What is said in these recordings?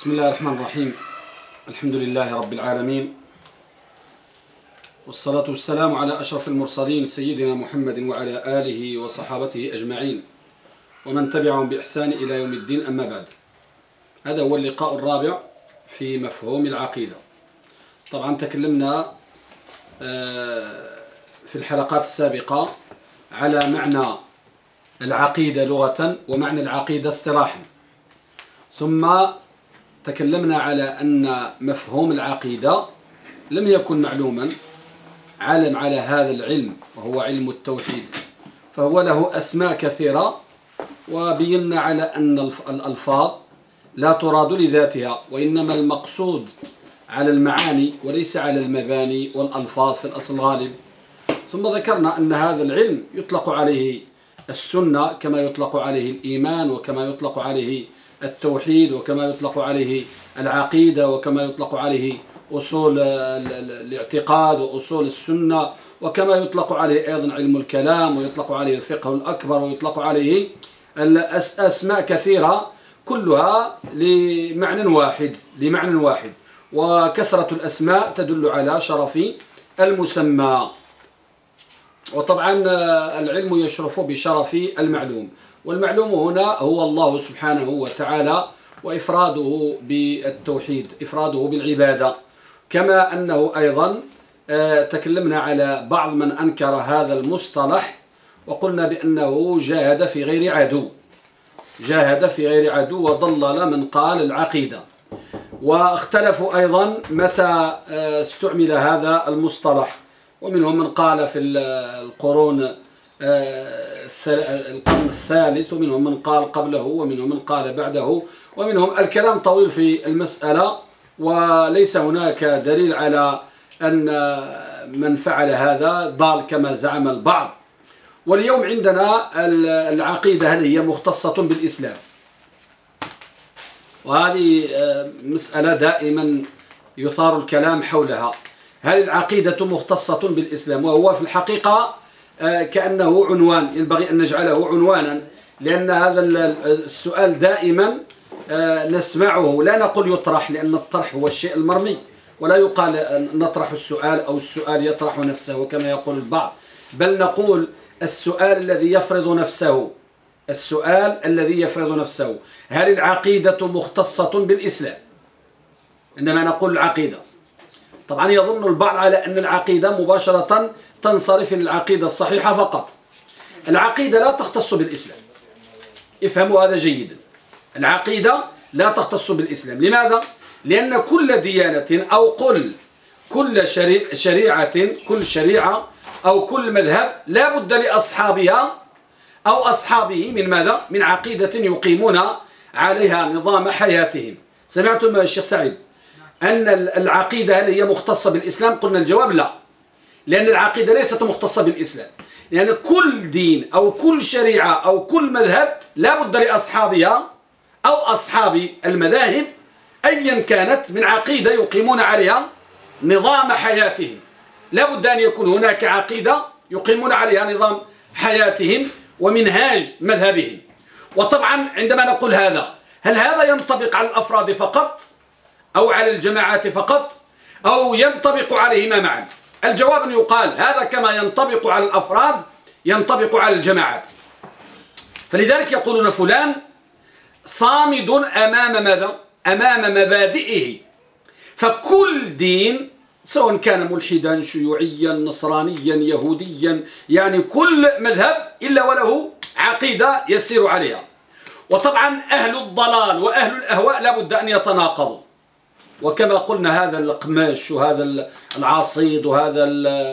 بسم الله الرحمن الرحيم. الحمد لله رب العالمين، والصلاة والسلام على أشرف المرسلين سيدنا محمد وعلى آله وصحابته أجمعين ومن تبعهم بإحسان إلى يوم الدين. أما بعد، هذا هو اللقاء الرابع في مفهوم العقيدة. طبعا تكلمنا في الحلقات السابقة على معنى العقيدة لغة ومعنى العقيدة اصطلاحا، ثم تكلمنا على أن مفهوم العقيدة لم يكن معلوما على هذا العلم، وهو علم التوحيد، فهو له أسماء كثيرة، وبينا على أن الألفاظ لا تراد لذاتها، وإنما المقصود على المعاني وليس على المباني والألفاظ في الأصل غالب. ثم ذكرنا أن هذا العلم يطلق عليه السنة، كما يطلق عليه الإيمان، وكما يطلق عليه التوحيد، وكما يطلق عليه العقيدة، وكما يطلق عليه أصول الاعتقاد وأصول السنة، وكما يطلق عليه أيضا علم الكلام، ويطلق عليه الفقه الأكبر، ويطلق عليه أسماء كثيرة كلها لمعنى واحد، وكثرة الأسماء تدل على شرف المسمى. وطبعا العلم يشرف بشرف المعلوم، والمعلوم هنا هو الله سبحانه وتعالى، وإفراده بالتوحيد، إفراده بالعبادة. كما أنه أيضا تكلمنا على بعض من أنكر هذا المصطلح، وقلنا بأنه جاهد في غير عدو وضلل من قال العقيدة. واختلفوا أيضا متى استعمل هذا المصطلح، ومنهم من قال في القرن الثالث، ومنهم من قال قبله، ومنهم من قال بعده، ومنهم الكلام طويل في المسألة، وليس هناك دليل على أن من فعل هذا ضال كما زعم البعض. واليوم عندنا العقيدة هل هي مختصة بالإسلام؟ وهذه مسألة دائما يثار الكلام حولها. هل العقيدة مختصة بالإسلام؟ وهو في الحقيقة كأنه عنوان، ينبغي أن نجعله عنوانا، لأن هذا السؤال دائما نسمعه، لا نقول يطرح، لأن الطرح هو الشيء المرمي، ولا يقال نطرح السؤال أو السؤال يطرح نفسه كما يقول البعض، بل نقول السؤال الذي يفرض نفسه. هل العقيدة مختصة بالإسلام؟ عندما نقول العقيدة، طبعا يظن البعض على أن العقيدة مباشرة تنصرف للعقيدة الصحيحة فقط. العقيدة لا تختص بالإسلام، افهموا هذا جيدا. العقيدة لا تختص بالإسلام. لماذا؟ لأن كل ديانة أو كل شريعة أو كل مذهب لا بد لأصحابها أو أصحابه من ماذا؟ من عقيدة يقيمون عليها نظام حياتهم. سمعتم الشيخ سعيد أن العقيدة هل هي مختصة بالإسلام؟ قلنا الجواب لا، لأن العقيدة ليست مختصة بالإسلام، لأن كل دين أو كل شريعة أو كل مذهب لا بد لأصحابها أو أصحاب المذاهب أيا كانت من عقيدة يقيمون عليها نظام حياتهم. لا بد أن يكون هناك عقيدة يقيمون عليها نظام حياتهم ومنهاج مذهبهم. وطبعا عندما نقول هذا، هل هذا ينطبق على الأفراد فقط أو على الجماعات فقط، أو ينطبق عليهما معا؟ الجواب أن يقال هذا كما ينطبق على الأفراد ينطبق على الجماعات. فلذلك يقولون فلان صامد أمام ماذا؟ أمام مبادئه. فكل دين سواء كان ملحدا، شيوعيا، نصرانيا، يهوديا، يعني كل مذهب إلا وله عقيدة يسير عليها. وطبعا أهل الضلال وأهل الأهواء لا بد أن يتناقضوا، وكما قلنا هذا القماش وهذا العصيد وهذا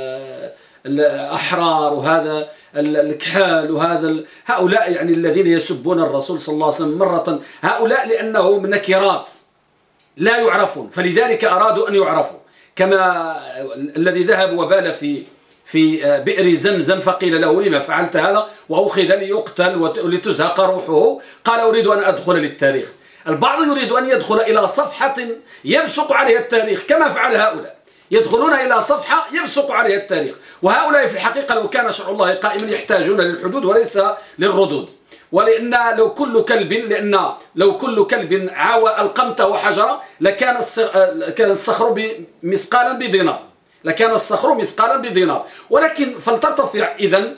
الأحرار وهذا الكحال وهذا هؤلاء يعني الذين يسبون الرسول صلى الله عليه وسلم مرة، هؤلاء لأنهم نكرات لا يعرفون، فلذلك أرادوا أن يعرفوا، كما الذي ذهب وبال في بئر زمزم فقيل له لما فعلت هذا وأخذ ليقتل ولتزهق روحه، قال أريد أن أدخل للتاريخ. البعض يريد أن يدخل إلى صفحة يبصق عليها التاريخ كما فعل هؤلاء، يدخلون إلى صفحة يبصق عليها التاريخ، وهؤلاء في الحقيقة لو كان شرع الله قائما يحتاجون للحدود وليس للردود. ولأن لو كل كلب عاوى القمت وحجرة كان الصخر مثقالا بدينار، لكان الصخر مثقالا بدينار. ولكن فلترتفع إذن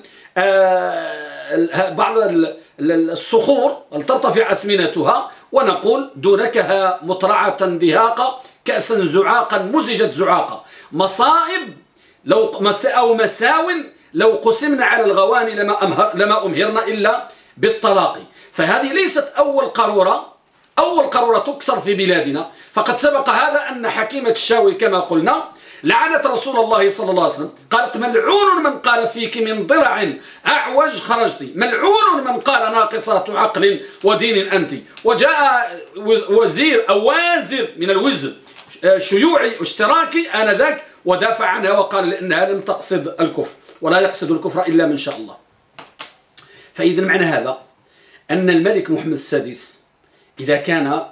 بعض الصخور فلترتفع أثمنتها، ونقول دونكها مطرعة دهاقة كأسا زعاقا مزجت زعاقا، مصائب أو مساو لو قسمنا على الغواني لما أمهرنا إلا بالطلاق. فهذه ليست أول قارورة تكسر في بلادنا، فقد سبق هذا أن حكيمة الشاوي كما قلنا لعنت رسول الله صلى الله عليه وسلم، قالت ملعون من قال فيك من ضلع أعوج خرجت، ملعون من قال ناقصات عقل ودين أنت. وجاء وزير أو وازر من الوزر شيوعي اشتراكي آنذاك ودافع عنها وقال لأنها لم تقصد الكفر، ولا يقصد الكفر إلا من شاء الله. فإذا معنى هذا أن الملك محمد السادس إذا كان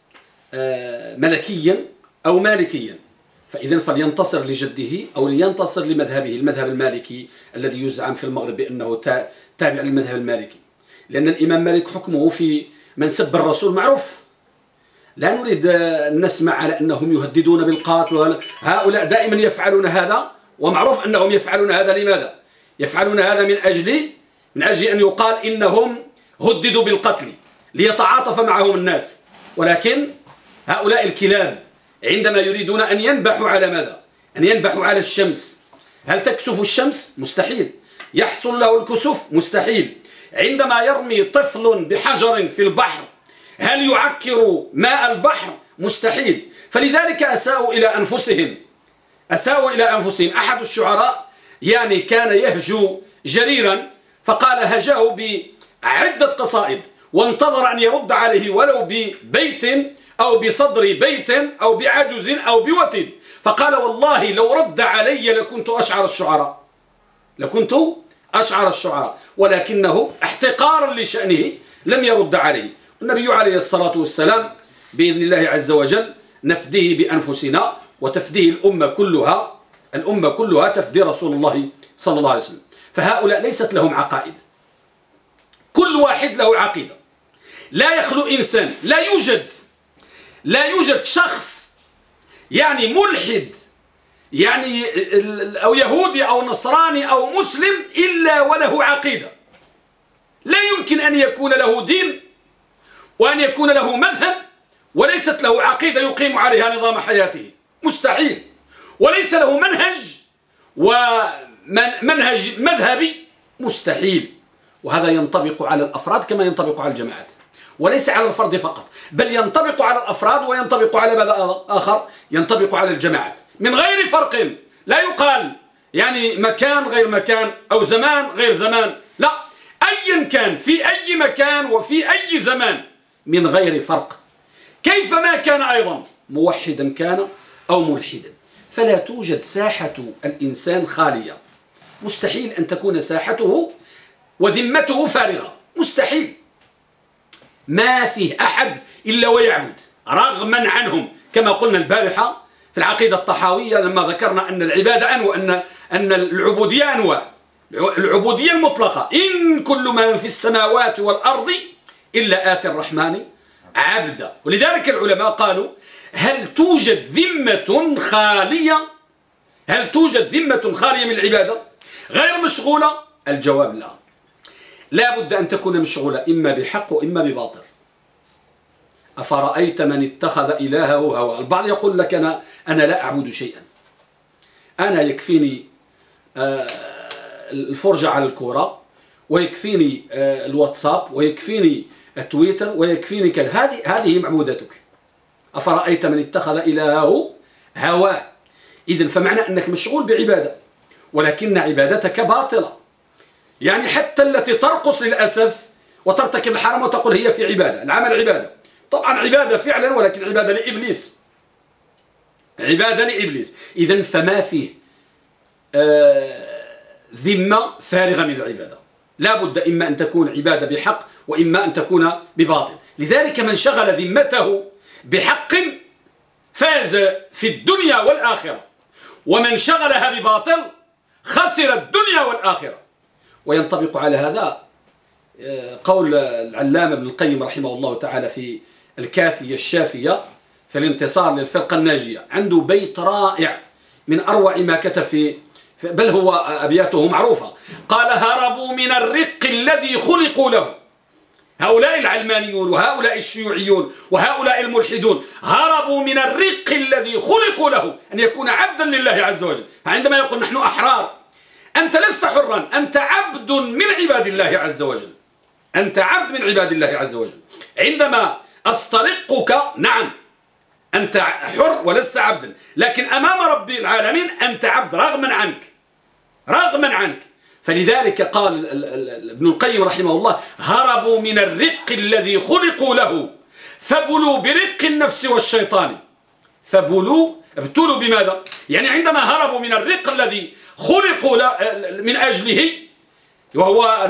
ملكيا أو مالكيا فإذا فلينتصر لجده أو لينتصر لمذهبه، المذهب المالكي الذي يزعم في المغرب بأنه تابع للمذهب المالكي، لأن الإمام مالك حكمه في من سب الرسول معروف. لا نريد أن نسمع على أنهم يهددون بالقتل، هؤلاء دائما يفعلون هذا، ومعروف أنهم يفعلون هذا. لماذا يفعلون هذا؟ من أجل أن يقال إنهم هددوا بالقتل ليتعاطف معهم الناس. ولكن هؤلاء الكلاب عندما يريدون أن ينبحوا على ماذا؟ أن ينبحوا على الشمس. هل تكسف الشمس؟ مستحيل. يحصل له الكسوف؟ مستحيل. عندما يرمي طفل بحجر في البحر هل يعكر ماء البحر؟ مستحيل. فلذلك أساءوا إلى أنفسهم. أحد الشعراء يعني كان يهجو جريرا، فقال هجاه بعدة قصائد وانتظر أن يرد عليه ولو ببيت أو بصدر بيت أو بعجز أو بوتد، فقال والله لو رد علي لكنت أشعر الشعراء، ولكنه احتقارا لشأنه لم يرد عليه. النبي عليه الصلاة والسلام بإذن الله عز وجل نفديه بأنفسنا وتفديه الأمة كلها تفدي رسول الله صلى الله عليه وسلم. فهؤلاء ليست لهم عقائد، كل واحد له عقيدة. لا يخلو إنسان، لا يوجد شخص يعني ملحد يعني أو يهودي أو نصراني أو مسلم إلا وله عقيدة. لا يمكن أن يكون له دين وأن يكون له مذهب وليست له عقيدة يقيم عليها نظام حياته، مستحيل. وليس له منهج مذهبي، مستحيل. وهذا ينطبق على الأفراد كما ينطبق على الجماعات، وليس على الفرد فقط، بل ينطبق على الأفراد وينطبق على ماذا آخر؟ ينطبق على الجماعات من غير فرق. لا يقال يعني مكان غير مكان أو زمان غير زمان، لا، أيا كان في أي مكان وفي أي زمان من غير فرق، كيفما كان أيضا موحدا كان أو ملحدا. فلا توجد ساحة الإنسان خالية، مستحيل أن تكون ساحته وذمته فارغة، مستحيل. ما فيه أحد إلا ويعبد رغما عنهم، كما قلنا البارحة في العقيدة الطحاوية لما ذكرنا أن العبادة أن العبودية أنواع. العبودية المطلقة إن كل من في السماوات والأرض إلا آتي الرحمن عبدا. ولذلك العلماء قالوا هل توجد ذمة خالية من العبادة غير مشغولة؟ الجواب لا. لا بد أن تكون مشغولة إما بحق وإما بباطل. أفرأيت من اتخذ إلهه هواه. البعض يقول لك أنا لا أعبد شيئا، أنا يكفيني الفرجة على الكرة، ويكفيني الواتساب، ويكفيني التويتر، ويكفيني كذا. هذه معبودتك. أفرأيت من اتخذ إلهه هواه. إذن فمعنى أنك مشغول بعبادة، ولكن عبادتك باطلة. يعني حتى التي ترقص للأسف وترتكب الحرام وتقول هي في عبادة، العمل عبادة، طبعا عبادة فعلا، ولكن عبادة لإبليس. إذن فما فيه ذمة فارغة من العبادة. لا بد إما أن تكون عبادة بحق وإما أن تكون بباطل. لذلك من شغل ذمته بحق فاز في الدنيا والآخرة، ومن شغلها بباطل خسر الدنيا والآخرة. وينطبق على هذا قول العلامة ابن القيم رحمه الله تعالى في الكافية الشافية في الانتصار للفرقة الناجية، عنده بيت رائع من أروع ما كتب في بل هو أبياته معروفة. قال: هربوا من الرق الذي خلقوا له. هؤلاء العلمانيون وهؤلاء الشيوعيون وهؤلاء الملحدون هربوا من الرق الذي خلقوا له، أن يكون عبدا لله عز وجل. فعندما يقول نحن أحرار، أنت لست حرا، أنت عبد من عباد الله عز وجل، أنت عبد من عباد الله عز وجل. عندما أسترقك، نعم أنت حر ولست عبدا، لكن أمام رب العالمين أنت عبد رغما عنك. فلذلك قال ابن القيم رحمه الله: هربوا من الرق الذي خلقوا له فبلوا برق النفس والشيطان. ابتلوا بماذا؟ يعني عندما هربوا من الرق الذي خلقوا من أجله، وهو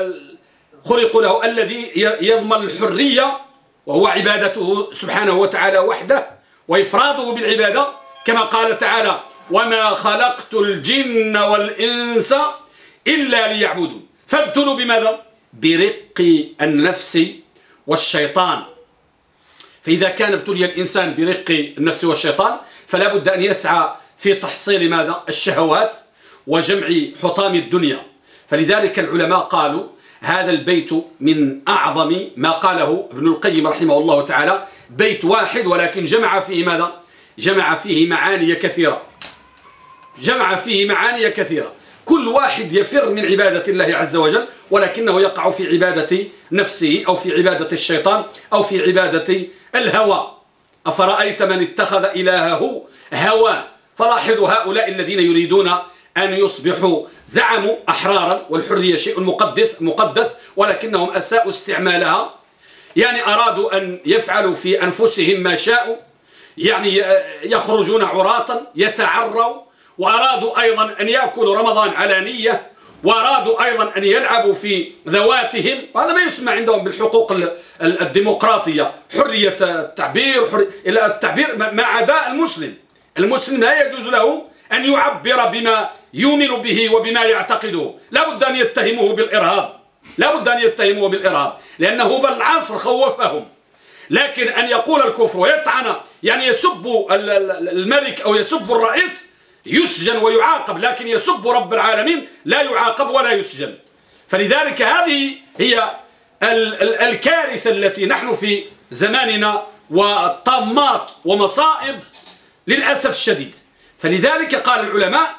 خلقوا له الذي يضمن الحرية، وهو عبادته سبحانه وتعالى وحده وإفراده بالعبادة، كما قال تعالى: وما خلقت الجن والإنس إلا ليعبدون. فابتلوا بماذا؟ برق النفس والشيطان. فإذا كان ابتلي الإنسان برق النفس والشيطان فلا بد أن يسعى في تحصيل ماذا؟ الشهوات وجمع حطام الدنيا. فلذلك العلماء قالوا هذا البيت من أعظم ما قاله ابن القيم رحمه الله تعالى، بيت واحد ولكن جمع فيه ماذا؟ جمع فيه معاني كثيرة، جمع فيه معاني كثيرة. كل واحد يفر من عبادة الله عز وجل، ولكنه يقع في عبادة نفسه أو في عبادة الشيطان أو في عبادة الهوى. أفرأيت من اتخذ إلهه هواه. فلاحظوا هؤلاء الذين يريدون أن يصبحوا زعموا أحرارا، والحرية شيء مقدس، ولكنهم أساءوا استعمالها. يعني أرادوا أن يفعلوا في أنفسهم ما شاءوا، يعني يخرجون عراة يتعروا، وأرادوا أيضا أن يأكلوا رمضان على نية، وأرادوا أيضا أن يلعبوا في ذواتهم. وهذا ما يسمى عندهم بالحقوق الديمقراطية، حرية التعبير، التعبير ما عدا المسلم. المسلم لا يجوز له أن يعبر بما يؤمن به وبما يعتقده، لا بد أن يتهموه بالإرهاب، لا بد أن يتهموه بالإرهاب، لأنه بالعصر خوفهم. لكن أن يقول الكفر ويطعن، يعني يسب الملك أو يسب الرئيس، يسجن ويعاقب، لكن يسب رب العالمين لا يعاقب ولا يسجن. فلذلك هذه هي الكارثة التي نحن في زماننا، والطامات ومصائب للأسف الشديد. فلذلك قال العلماء: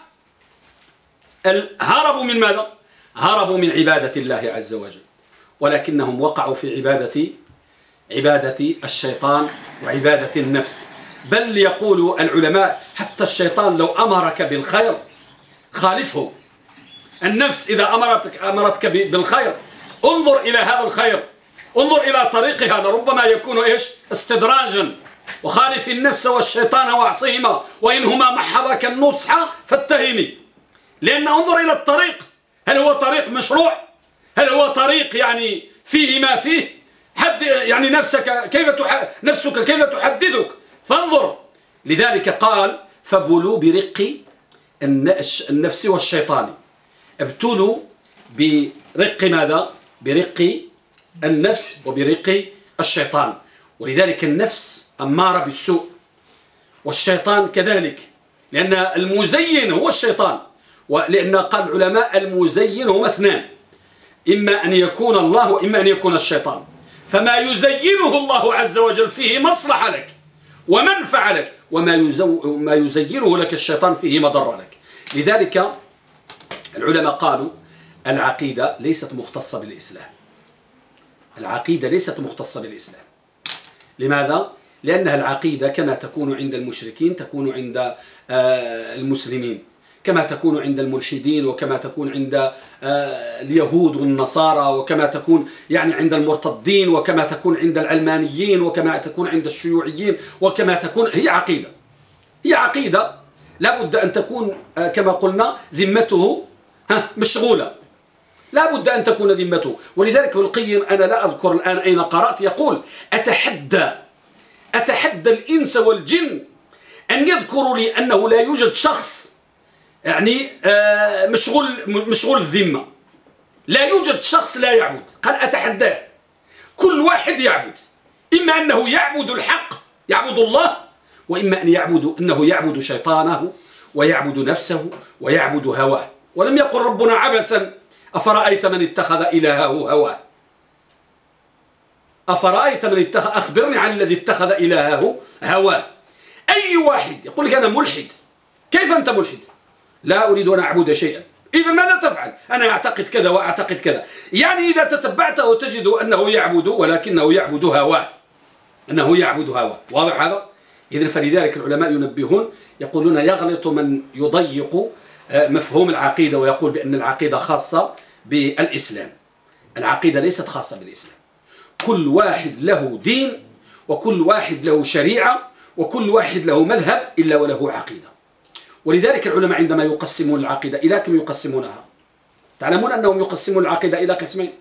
هربوا من ماذا؟ هربوا من عبادة الله عز وجل، ولكنهم وقعوا في عبادة الشيطان وعبادة النفس. بل يقول العلماء: حتى الشيطان لو أمرك بالخير خالفه. النفس إذا أمرتك بالخير انظر إلى هذا الخير، انظر إلى طريق هذا، ربما يكون استدراجا. وخالف النفس والشيطان واعصيهما وإنهما محضك النصح فاتهمي. لأن انظر إلى الطريق، هل هو طريق مشروع؟ هل هو طريق يعني فيه ما فيه؟ يعني نفسك كيف تحددك؟ فانظر. لذلك قال: فبلوا برق النفس والشيطان. ابتلوا برق ماذا؟ برق النفس وبرق الشيطان. ولذلك النفس أمارة بالسوء، والشيطان كذلك، لأن المزين هو الشيطان. ولأن قال العلماء: المزين هما اثنان، إما أن يكون الله وإما أن يكون الشيطان. فما يزينه الله عز وجل فيه مصلحة لك ومنفعة لك، وما يزينه لك الشيطان فيه مضرة لك. لذلك العلماء قالوا: العقيدة ليست مختصة بالإسلام. العقيدة ليست مختصة بالإسلام. لماذا؟ لأنها العقيدة كما تكون عند المشركين تكون عند المسلمين، كما تكون عند الملحدين، وكما تكون عند اليهود والنصارى، وكما تكون يعني عند المرتدين، وكما تكون عند العلمانيين، وكما تكون عند الشيوعيين، وكما تكون هي عقيدة لا بد أن تكون كما قلنا ذمته مشغولة، لا بد أن تكون ذمته. ولذلك ابن القيم، أنا لا أذكر الآن أين قرأت، يقول: أتحدى الإنس والجن أن يذكروا لي أنه لا يوجد شخص يعني مشغول الذمة، لا يوجد شخص لا يعبد. قال أتحداه، كل واحد يعبد، إما أنه يعبد الحق يعبد الله، وإما أنه يعبد شيطانه ويعبد نفسه ويعبد هواه. ولم يقل ربنا عبثا أفرأيت من اتخذ إلهه هواه. أفرأيت من اتخذ، أخبرني عن الذي اتخذ إلهه هواه. أي واحد يقول لك أنا ملحد. كيف أنت ملحد؟ لا أريد أن أعبد شيئا. إذا ماذا تفعل؟ أنا أعتقد كذا وأعتقد كذا. يعني إذا تتبعته تجد أنه يعبد، ولكنه يعبد هواه، أنه يعبد هواه. واضح هذا؟ إذن فلذلك العلماء ينبهون، يقولون يغلط من يضيق مفهوم العقيدة ويقول بأن العقيدة خاصة بالإسلام. العقيدة ليست خاصة بالإسلام. كل واحد له دين، وكل واحد له شريعة، وكل واحد له مذهب إلا وله عقيدة. ولذلك العلماء عندما يقسمون العقيدة إلى كم يقسمونها؟ تعلمون أنهم يقسمون العقيدة إلى قسمين.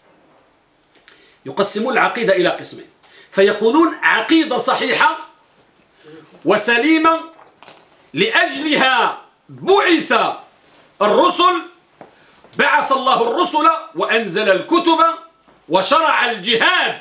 يقسمون العقيدة إلى قسمين، فيقولون عقيدة صحيحة وسليمة لأجلها بعث الرسل، بعث الله الرسل وأنزل الكتب وشرع الجهاد.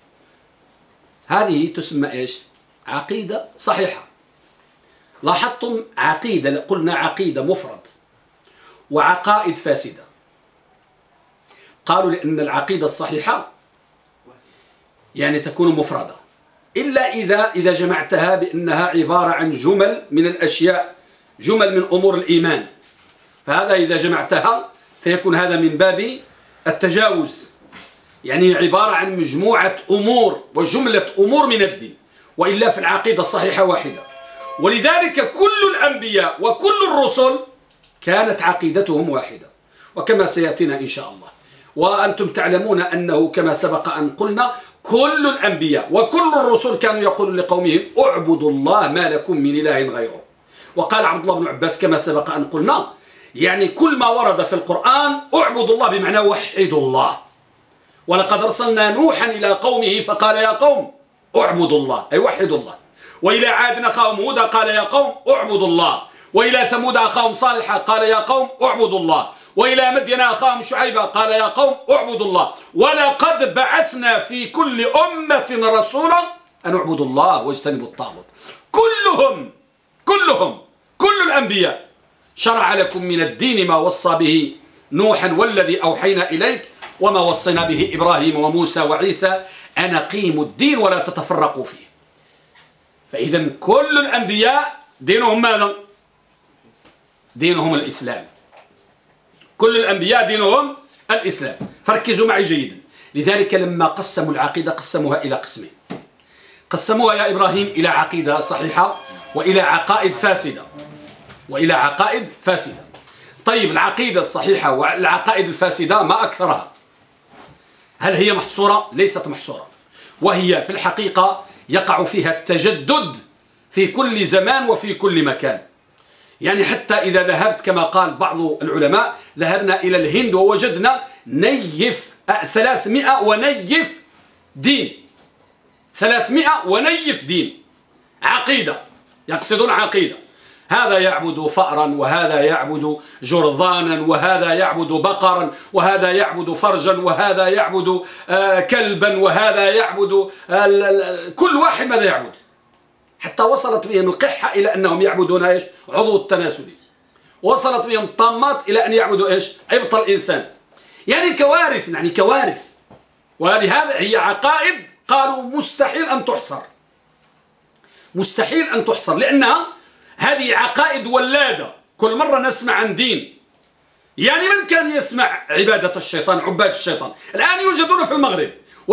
هذه تسمى إيش؟ عقيدة صحيحة. لاحظتم عقيدة، قلنا عقيدة مفرد وعقائد فاسدة. قالوا لأن العقيدة الصحيحة يعني تكون مفردة، إلا إذا جمعتها بأنها عبارة عن جمل من الأشياء، جمل من أمور الإيمان، فهذا إذا جمعتها فيكون هذا من باب التجاوز، يعني عبارة عن مجموعة أمور وجملة أمور من الدين. وإلا في العقيدة الصحيحة واحدة. ولذلك كل الأنبياء وكل الرسل كانت عقيدتهم واحدة، وكما سيأتينا إن شاء الله. وأنتم تعلمون أنه كما سبق أن قلنا كل الأنبياء وكل الرسل كانوا يقولون لقومهم اعبدوا الله ما لكم من إله غيره. وقال عبد الله بن عباس كما سبق أن قلنا، يعني كل ما ورد في القرآن اعبدوا الله بمعنى وحدوا الله. ولقد أرسلنا نوحا إلى قومه فقال يا قوم اعبدوا الله، أي وحدوا الله. وإلى عاد أخاهم هودا قال يا قوم اعبدوا الله. وإلى ثمود أخاهم صالحا قال يا قوم اعبدوا الله. وإلى مدين أخاهم شعيبا قال يا قوم اعبدوا الله. ولقد بعثنا في كل أمة رسولا أن اعبدوا الله واجتنبوا الطاغوت. كل الأنبياء شرع لكم من الدين ما وصى به نوحا والذي أوحينا إليك وما وصينا به إبراهيم وموسى وعيسى أن أقيموا الدين ولا تتفرقوا فيه. فإذا كل الأنبياء دينهم ماذا؟ دينهم الإسلام. كل الأنبياء دينهم الإسلام. فركزوا معي جيدا. لذلك لما قسموا العقيدة قسموها إلى قسمين. قسموها يا إبراهيم إلى عقيدة صحيحة وإلى عقائد فاسدة. طيب العقيدة الصحيحة والعقائد الفاسدة ما أكثرها؟ هل هي محصورة؟ ليست محصورة. وهي في الحقيقة يقع فيها التجدد في كل زمان وفي كل مكان. يعني حتى إذا ذهبت كما قال بعض العلماء، ذهبنا إلى الهند ووجدنا 300 ونيف دين. 300 ونيف دين عقيدة، يقصدون عقيدة. هذا يعبد فأرا، وهذا يعبد جرذانا، وهذا يعبد بقرا، وهذا يعبد فرجا، وهذا يعبد كلبا، وهذا يعبد كل واحد ماذا يعبد. حتى وصلت بهم القحة إلى أنهم يعبدون إيش؟ عضو التناسلي. وصلت بهم الطامات إلى أن يعبدوا إيش؟ عبط الإنسان. يعني كوارث. ولهذا هي عقائد قالوا مستحيل أن تحصر، لأنها هذه عقائد ولادة. كل مرة نسمع عن دين. يعني من كان يسمع عبادة الشيطان، عباد الشيطان الآن يوجدون في المغرب.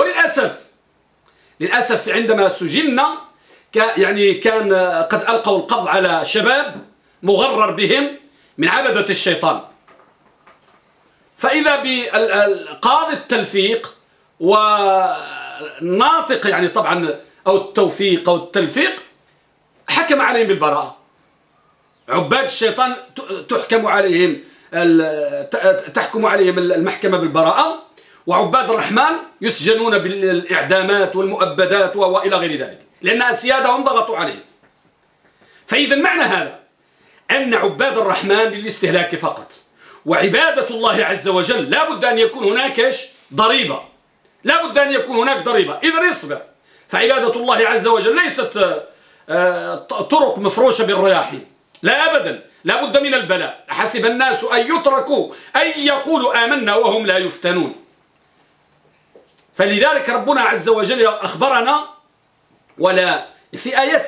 وللأسف عندما سجلنا كان قد ألقوا القبض على شباب مغرر بهم من عبدة الشيطان. فإذا بقاضي التلفيق والناطق يعني طبعا أو التوفيق أو التلفيق حكم عليهم بالبراءة. عباد الشيطان تحكم عليهم المحكمة بالبراءة، وعباد الرحمن يسجنون بالإعدامات والمؤبدات وإلى غير ذلك، لأن أسيادهم ضغطوا عليهم. فإذا معنى هذا أن عباد الرحمن للاستهلاك فقط، وعبادة الله عز وجل لا بد أن يكون هناك ضريبة، لا بد أن يكون هناك ضريبة. إذن اصبر، فعبادة الله عز وجل ليست طرق مفروشة بالرياحين، لا أبدا، لا بد من البلاء. حسب الناس أن يتركوا أن يقولوا آمنا وهم لا يفتنون. فلذلك ربنا عز وجل أخبرنا ولا في آيات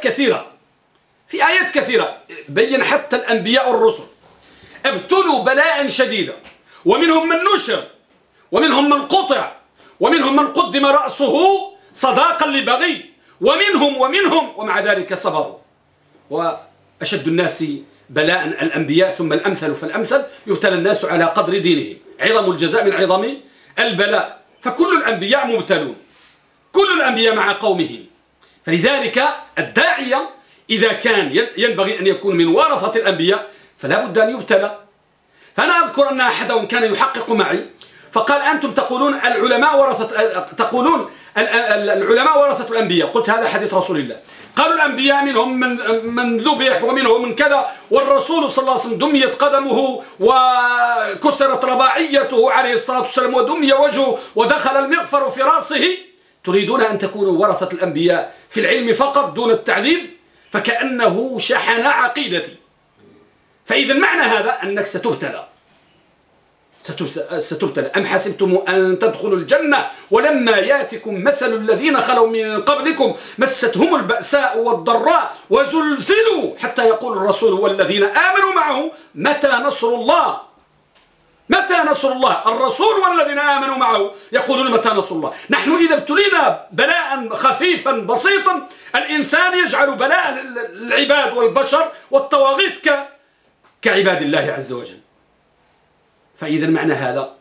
كثيرة بين حتى الأنبياء الرسل ابتلوا بلاء شديدا، ومنهم من نشر، ومنهم من قطع، ومنهم من قدم رأسه صداقا لبغي، ومنهم ومع ذلك صبروا. وأشد الناس بلاء الأنبياء ثم الأمثل فالأمثل، يبتلى الناس على قدر دينهم، عظم الجزاء من عظم البلاء. فكل الأنبياء مبتلون، كل الأنبياء مع قومهم. فلذلك الداعية إذا كان ينبغي أن يكون من ورثة الأنبياء فلا بد أن يبتلى. فأنا أذكر أن أحدهم كان يحقق معي فقال أنتم تقولون العلماء ورثة الأنبياء. قلت هذا حديث رسول الله. قالوا الأنبياء منهم من ذبح ومنهم من كذا، والرسول صلى الله عليه وسلم دميت قدمه وكسرت رباعيته عليه الصلاة والسلام ودمي وجهه ودخل المغفر في رأسه. تريدون أن تكونوا ورثة الأنبياء في العلم فقط دون التعذيب؟ فكأنه شحن عقيدتي. فإذا معنى هذا أنك ستبتلى. أم حسبتم أن تدخلوا الجنة ولما ياتكم مثل الذين خلوا من قبلكم مستهم البأساء والضراء وزلزلوا حتى يقول الرسول والذين آمنوا معه متى نصر الله. متى نصر الله؟ الرسول والذين آمنوا معه يقولون متى نصر الله. نحن إذا ابتلينا بلاء خفيفا بسيطا، الإنسان يجعل بلاء العباد والبشر والطواغيت كعباد الله عز وجل. فإذا معنى هذا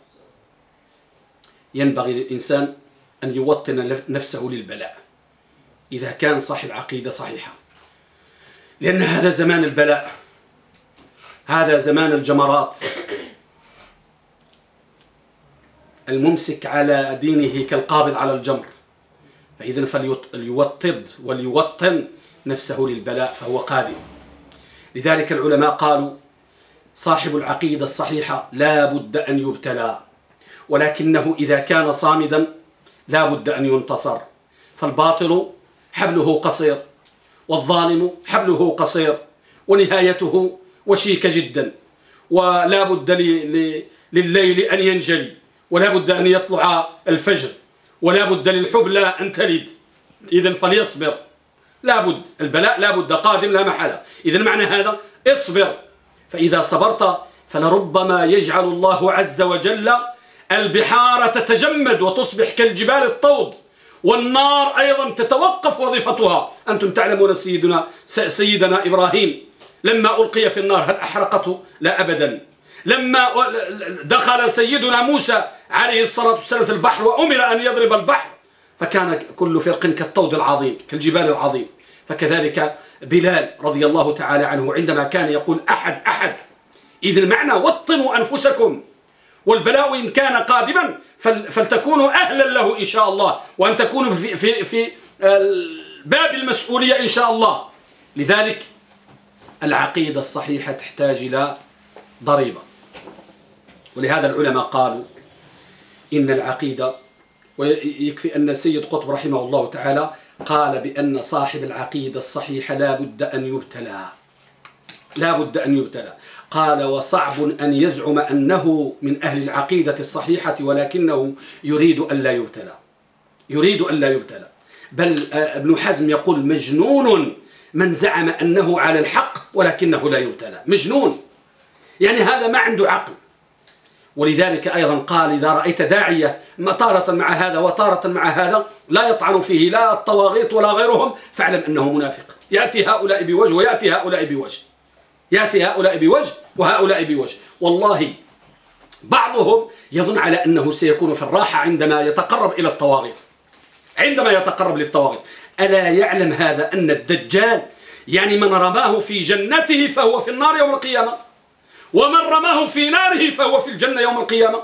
ينبغي للإنسان أن يوطن نفسه للبلاء إذا كان صاحب عقيدة صحيحة، لأن هذا زمان البلاء، هذا زمان الجمرات. الممسك على دينه كالقابض على الجمر. فإذا فليوطد وليوطن نفسه للبلاء فهو قادم. لذلك العلماء قالوا صاحب العقيدة الصحيحة لا بد أن يبتلى، ولكنه إذا كان صامدا لا بد أن ينتصر. فالباطل حبله قصير، والظالم حبله قصير، ونهايته وشيكة جدا. ولا بد لليل أن ينجلي، ولا بد أن يطلع الفجر، ولا بد للحبلى أن تلد. إذن فليصبر، لا بد البلاء لا بد قادم لا محالة. إذن معنى هذا اصبر. فإذا صبرت فلربما يجعل الله عز وجل البحار تتجمد وتصبح كالجبال الطود، والنار أيضا تتوقف وظيفتها. أنتم تعلمون سيدنا إبراهيم لما ألقي في النار هل أحرقته؟ لا أبدا. لما دخل سيدنا موسى عليه الصلاة والسلام في البحر وأمر أن يضرب البحر فكان كل فرق كالطود العظيم كالجبال العظيم. فكذلك بلال رضي الله تعالى عنه عندما كان يقول أحد أحد. إذن معنى وطنوا أنفسكم، والبلاء إن كان قادما فلتكونوا أهلا له إن شاء الله، وأن تكونوا في باب المسؤولية إن شاء الله. لذلك العقيدة الصحيحة تحتاج إلى ضريبة. ولهذا العلماء قالوا إن العقيدة، ويكفي أن سيد قطب رحمه الله تعالى قال بأن صاحب العقيدة الصحيحة لا بد أن يبتلى، لا بد أن يبتلى. قال وصعب أن يزعم أنه من أهل العقيدة الصحيحة ولكنه يريد أن لا يبتلى، يريد أن لا يبتلى. بل ابن حزم يقول مجنون من زعم أنه على الحق ولكنه لا يبتلى، مجنون، يعني هذا ما عنده عقل. ولذلك أيضا قال إذا رأيت داعية تارة مع هذا وتارة مع هذا لا يطعن فيه لا الطواغيت ولا غيرهم فاعلم أنه منافق. يأتي هؤلاء بوجه ويأتي هؤلاء بوجه، يأتي هؤلاء بوجه وهؤلاء بوجه. والله بعضهم يظن على أنه سيكون في الراحة عندما يتقرب إلى الطواغيت، عندما يتقرب للطواغيت. ألا يعلم هذا أن الدجال يعني من رماه في جنته فهو في النار يوم القيامة، ومن رماه في ناره فهو في الجنة يوم القيامة.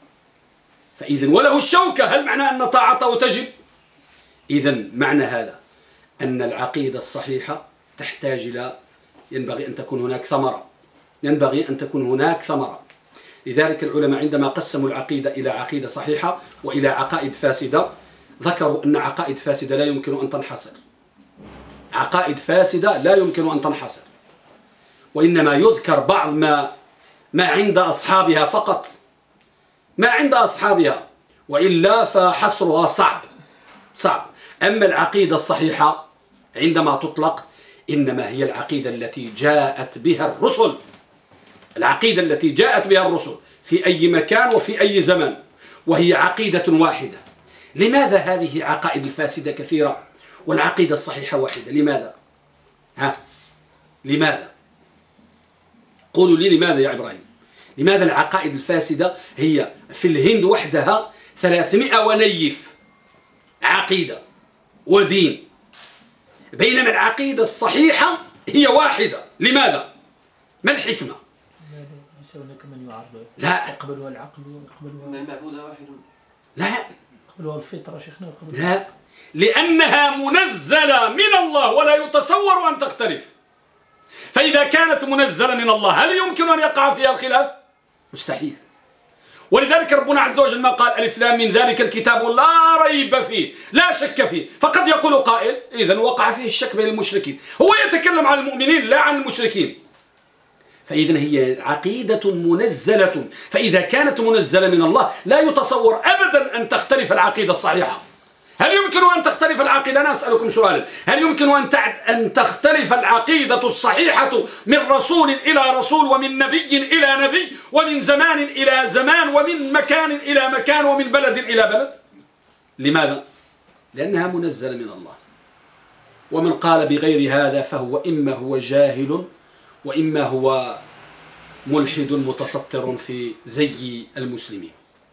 فإذن وله الشوكة، هل معنى أن طاعته تجب؟ إذن معنى هذا أن العقيدة الصحيحة تحتاج إلى، ينبغي أن تكون هناك ثمرة، ينبغي أن تكون هناك ثمرة. لذلك العلماء عندما قسموا العقيدة إلى عقيدة صحيحة وإلى عقائد فاسدة ذكروا أن عقائد فاسدة لا يمكن أن تنحصر. عقائد فاسدة لا يمكن أن تنحصر، وإنما يذكر بعض ما عند أصحابها فقط، ما عند أصحابها، وإلا فحصرها صعب. أما العقيدة الصحيحة عندما تطلق إنما هي العقيدة التي جاءت بها الرسل، العقيدة التي جاءت بها الرسل في أي مكان وفي أي زمن، وهي عقيدة واحدة. لماذا هذه عقائد الفاسدة كثيرة والعقيدة الصحيحة واحدة؟ لماذا؟ لماذا؟ قولوا لي لماذا يا إبراهيم؟ لماذا العقائد الفاسدة هي في الهند وحدها 300 ونيف عقيدة ودين، بينما العقيدة الصحيحة هي واحدة؟ لماذا؟ ما الحكمة؟ لا، يقبلها العقل ويقبلها المعبود واحد. لا، يقبلها الفطرة شيخنا. لا، لأنها منزلة من الله ولا يتصور أن تختلف. فإذا كانت منزلة من الله هل يمكن أن يقع فيها الخلاف؟ مستحيل. ولذلك ربنا عز وجل ما قال ألف لام من ذلك الكتاب لا ريب فيه لا شك فيه، فقد يقول قائل إذن وقع فيه الشك بين المشركين. هو يتكلم عن المؤمنين لا عن المشركين. فإذن هي عقيدة منزلة، فإذا كانت منزلة من الله لا يتصور أبدا أن تختلف العقيدة الصحيحة. هل يمكن أن تختلف العقيدة؟ أنا أسألكم سؤالا، هل يمكن أن تختلف العقيدة الصحيحة من رسول إلى رسول ومن نبي إلى نبي ومن زمان إلى زمان ومن مكان إلى مكان ومن بلد إلى بلد؟ لماذا؟ لأنها منزلة من الله. ومن قال بغير هذا فهو إما هو جاهل وإما هو ملحد متسطر في زي المسلمين.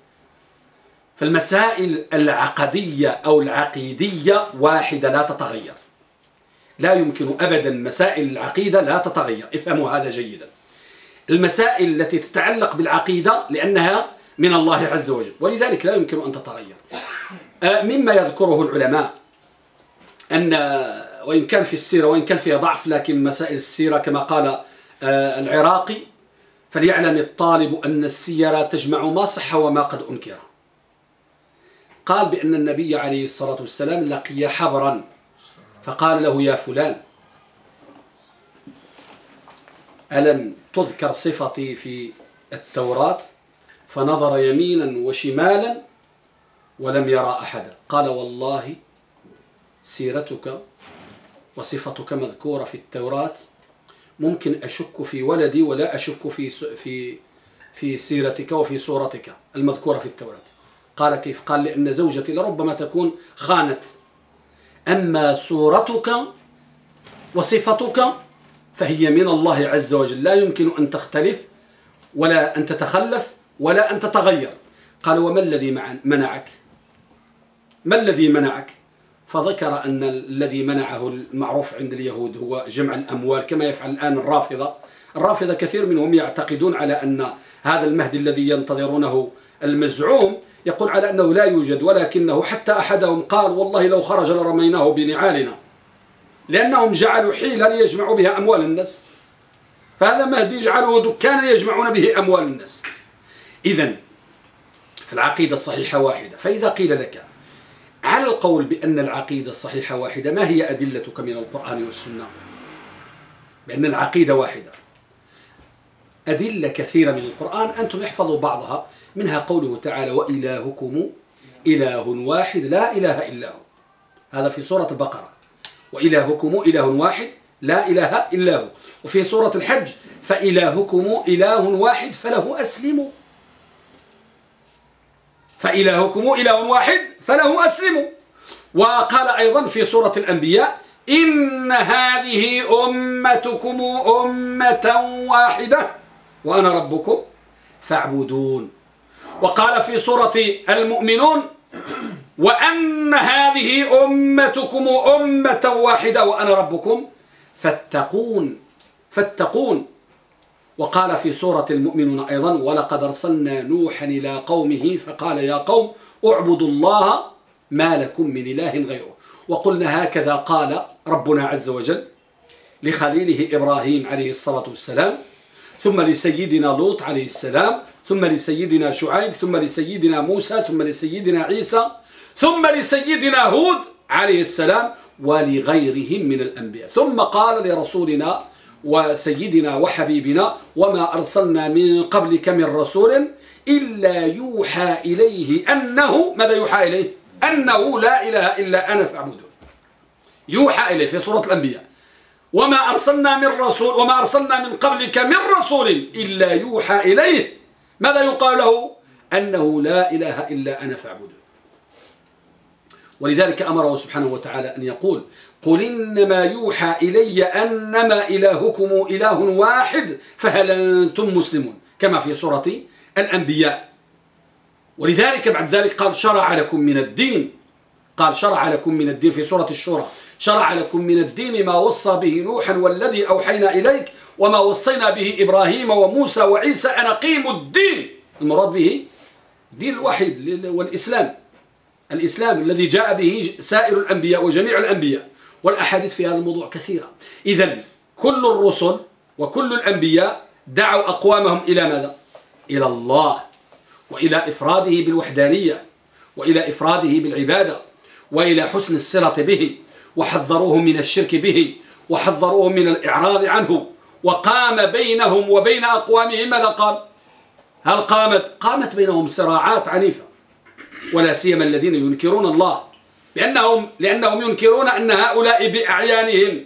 فالمسائل العقدية أو العقيدية واحدة لا تتغير، لا يمكن أبدا مسائل العقيدة لا تتغير. افهموا هذا جيدا. المسائل التي تتعلق بالعقيدة لأنها من الله عز وجل ولذلك لا يمكن أن تتغير. مما يذكره العلماء أن وإن كان في السيرة وإن كان فيها ضعف، لكن مسائل السيرة كما قال العراقي فليعلم الطالب أن السيرة تجمع ما صح وما قد أنكر. قال بأن النبي عليه الصلاة والسلام لقي حبرا فقال له يا فلان ألم تذكر صفتي في التوراة؟ فنظر يمينا وشمالا ولم يرى أحدا. قال والله سيرتك وصفتك مذكورة في التوراة، ممكن أشك في ولدي ولا أشك في سيرتك وفي صورتك المذكورة في التوراة. قال كيف؟ قال لأن زوجتي لربما تكون خانت، أما صورتك وصفتك فهي من الله عز وجل لا يمكن أن تختلف ولا أن تتخلف ولا أن تتغير. قال وما الذي منعك؟ ما الذي منعك؟ فذكر أن الذي منعه المعروف عند اليهود هو جمع الأموال كما يفعل الآن الرافضة كثير منهم يعتقدون على أن هذا المهدي الذي ينتظرونه المزعوم يقول على أنه لا يوجد، ولكنه حتى أحدهم قال والله لو خرج لرميناه بنعالنا، لأنهم جعلوا حيلة ليجمعوا بها أموال الناس، فهذا مهدي يجعله دكانا يجمعون به أموال الناس. إذن فالعقيدة الصحيحة واحدة. فإذا قيل لك على القول بأن العقيدة الصحيحة واحدة ما هي أدلتك من القرآن والسنة بأن العقيدة واحدة؟ أدلة كثيرة من القرآن أنتم احفظوا بعضها، منها قوله تعالى وإلهكم إله واحد لا إله إلا هو، هذا في سورة البقرة، وإلهكم إله واحد لا إله إلا هو. وفي سورة الحج فإلهكم إله واحد فله أسلموا، فإلهكم إله واحد فله أسلموا. وقال أيضا في سورة الأنبياء إن هذه أمتكم أمة واحدة وأنا ربكم فاعبدون. وقال في سورة المؤمنون وأن هذه أمتكم أمة واحدة وأنا ربكم فاتقون. وقال في سورة المؤمنون أيضا ولقد أرسلنا نوحا إلى قومه فقال يا قوم اعبدوا الله ما لكم من إله غيره. وقلنا هكذا قال ربنا عز وجل لخليله إبراهيم عليه الصلاة والسلام، ثم لسيدنا لوط عليه السلام، ثم لسيدنا شعيب ثم لسيدنا موسى ثم لسيدنا عيسى ثم لسيدنا هود عليه السلام ولغيرهم من الأنبياء. ثم قال لرسولنا وسيدنا وحبيبنا وما أرسلنا من قبلك من رسول إلا يوحى إليه أنه ماذا يوحى إليه؟ أنه لا إله إلا أنا فاعبدون. يوحى إليه في سورة الأنبياء وما أرسلنا من قبلك من رسول إلا يوحى إليه ماذا يقال له؟ أنه لا إله إلا أنا فاعبدون. ولذلك أمره سبحانه وتعالى أن يقول قل إنما يوحى إلي أنما إلهكم إله واحد فهل أنتم مسلمون كما في سورة الأنبياء. ولذلك بعد ذلك قال شرع لكم من الدين في سورة الشورى شرع لكم من الدين ما وصى به نوحا والذي أوحينا إليك وما وصينا به إبراهيم وموسى وعيسى أن أقيموا الدين. المراد به دين الوحيد والإسلام الذي جاء به سائر الأنبياء وجميع الأنبياء. والأحاديث في هذا الموضوع كثيرة. إذن كل الرسل وكل الأنبياء دعوا أقوامهم إلى ماذا؟ إلى الله وإلى إفراده بالوحدانية وإلى إفراده بالعبادة وإلى حسن الصلة به وحذروه من الشرك به وحذروه من الإعراض عنه. وقام بينهم وبين أقوامهم ماذا قال؟ هل قامت بينهم صراعات عنيفة ولا سيما الذين ينكرون الله لأنهم ينكرون أن هؤلاء بأعيانهم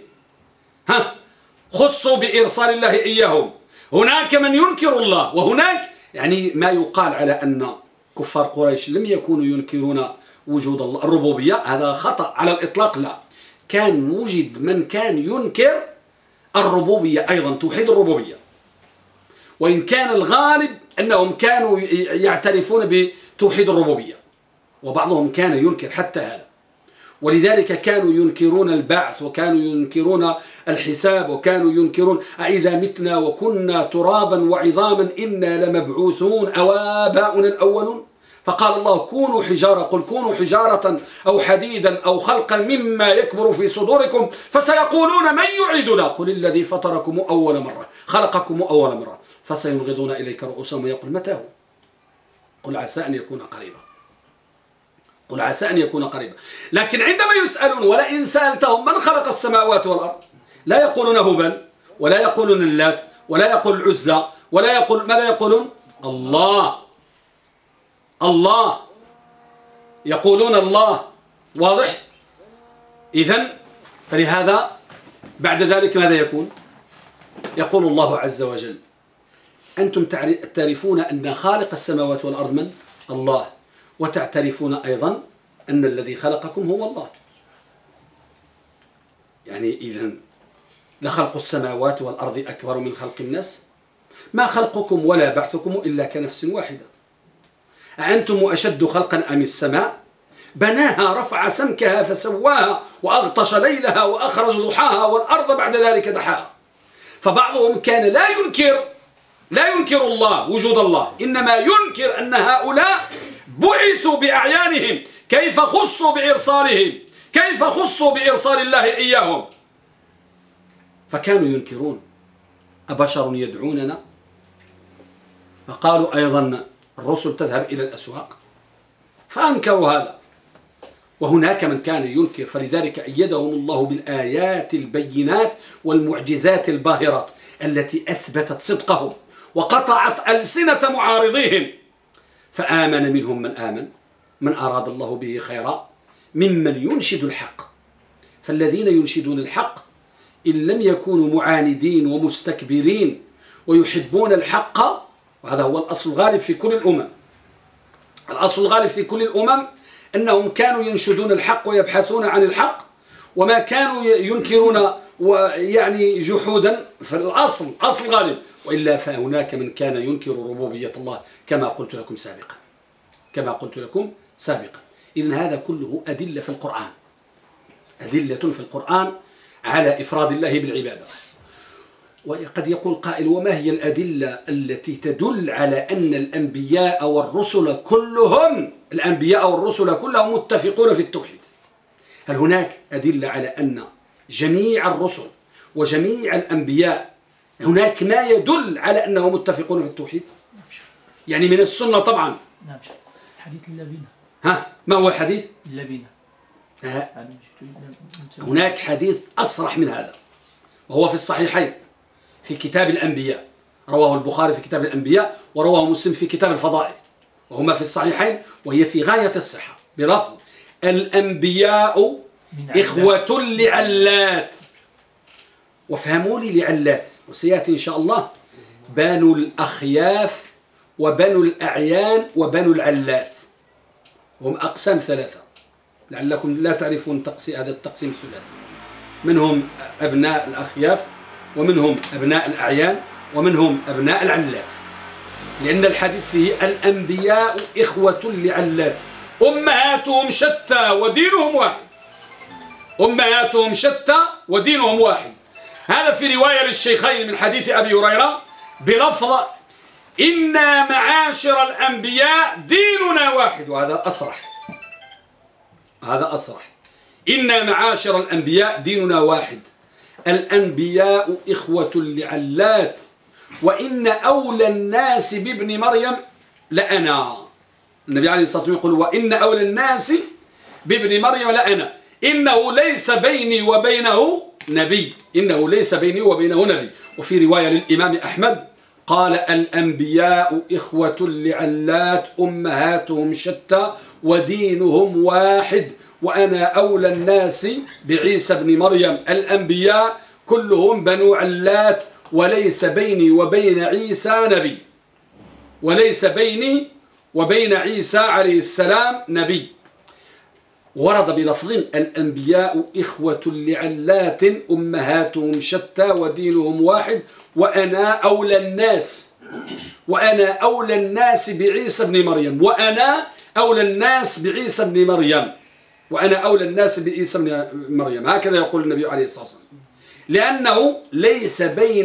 خصوا بإرسال الله إياهم. هناك من ينكر الله وهناك يعني ما يقال على أن كفار قريش لم يكونوا ينكرون وجود الله الربوبية. هذا خطأ على الإطلاق. لا، كان وجد من كان ينكر الربوبية أيضا توحيد الربوبية وإن كان الغالب أنهم كانوا يعترفون بتوحيد الربوبية وبعضهم كان ينكر حتى هذا. ولذلك كانوا ينكرون البعث وكانوا ينكرون الحساب وكانوا ينكرون أئذا متنا وكنا ترابا وعظاما إنا لمبعوثون أو آباؤنا الأولون. فقال الله كونوا حجارة قل كونوا حجارة أو حديدا أو خلقا مما يكبر في صدوركم فسيقولون من يعيدنا قل الذي فطركم أول مرة خلقكم أول مرة فسينغضون إليك رؤوسهم ويقول متى هو قل عسى أن يكون قريبا. لكن عندما يسألون ولئن سألتهم من خلق السماوات والأرض لا يقولون هبل ولا يقولون اللات ولا يقول العزى ولا يقول ماذا يقولون؟ الله يقولون الله. واضح؟ إذن فلهذا بعد ذلك ماذا يكون؟ يقول الله عز وجل أنتم تعرفون أن خالق السماوات والأرض من؟ الله وتعترفون أيضا أن الذي خلقكم هو الله. يعني إذن لخلق السماوات والأرض أكبر من خلق الناس ما خلقكم ولا بعثكم إلا كنفس واحدة. أأنتم أشد خلقا أم السماء بناها رفع سمكها فسواها وأغطش ليلها وأخرج ضحاها والأرض بعد ذلك دحاها. فبعضهم كان لا ينكر الله وجود الله إنما ينكر أن هؤلاء بعثوا بأعيانهم كيف خصوا بإرسال الله إياهم. فكانوا ينكرون أبشر يدعوننا فقالوا أيضا الرسل تذهب إلى الأسواق فأنكروا هذا. وهناك من كان ينكر فلذلك أيدهم الله بالآيات البينات والمعجزات الباهرات التي أثبتت صدقهم وقطعت ألسنة معارضيهم. فآمن منهم من آمن من أراد الله به خيرا ممن ينشد الحق. فالذين ينشدون الحق إن لم يكونوا معاندين ومستكبرين ويحبون الحق وهذا هو الأصل الغالب في كل الأمم. الأصل الغالب في كل الأمم أنهم كانوا ينشدون الحق ويبحثون عن الحق وما كانوا ينكرون ويعني جحودا في الأصل أصل غالب. وإلا فهناك من كان ينكر ربوبية الله كما قلت لكم سابقا. إذن هذا كله أدلة في القرآن على إفراد الله بالعبادة. وقد يقول قائل وما هي الأدلة التي تدل على أن الأنبياء والرسل كلهم متفقون في التوحيد؟ هل هناك أدلة على أن جميع الرسل وجميع الأنبياء هناك ما يدل على أنهم متفقون في التوحيد؟ يعني من السنة طبعا. نعم. حديث اللبنة. ها، ما هو حديث اللبنة؟ هناك حديث أصرح من هذا، وهو في الصحيحين في كتاب الأنبياء، رواه البخاري في كتاب الأنبياء ورواه مسلم في كتاب الفضائل، وهما في الصحيحين، وهي في غاية الصحة بلفظ: الأنبياء إخوة لعلات. وافهموا لي لعلات، وسيأتي إن شاء الله بنو الأخياف وبنو الأعيان وبنو العلات، هم أقسام ثلاثة لعلكم لا تعرفون هذا التقسيم الثلاثي. منهم أبناء الأخياف، ومنهم أبناء الأعيان، ومنهم أبناء العلات، لأن الحديث فيه الأنبياء إخوة لعلات أمهاتهم شتى ودينهم واحد. أمهاتهم شتى ودينهم واحد. هذا في رواية للشيخين من حديث أبي هريرة بلفظ: إنا معاشر الأنبياء ديننا واحد. وهذا أصرح، هذا أصرح: إنا معاشر الأنبياء ديننا واحد. الأنبياء إخوة لعلات، وإن أولى الناس بابن مريم لأنا. النبي عليه الصلاة والسلام يقول: وإن أولى الناس بابن مريم لأنا، إنه ليس بيني وبينه نبي، إنه ليس بيني وبينه نبي. وفي رواية للإمام أحمد قال: الأنبياء إخوة لعلات أمهاتهم شتى ودينهم واحد، وأنا أولى الناس بعيسى بن مريم. الأنبياء كلهم بنو علات، وليس بيني وبين عيسى نبي، وليس بيني وبين عيسى عليه السلام نبي. ورد بلفظ: الأنبياء إخوة لعلات أمهاتهم شتى ودينهم واحد، وأنا أولى الناس، وأنا أولى الناس بعيسى بن مريم، وأنا أولى الناس بعيسى بن مريم، وأنا أولى الناس بعيسى بن مريم. هكذا يقول النبي عليه الصلاة والسلام، لأنه ليس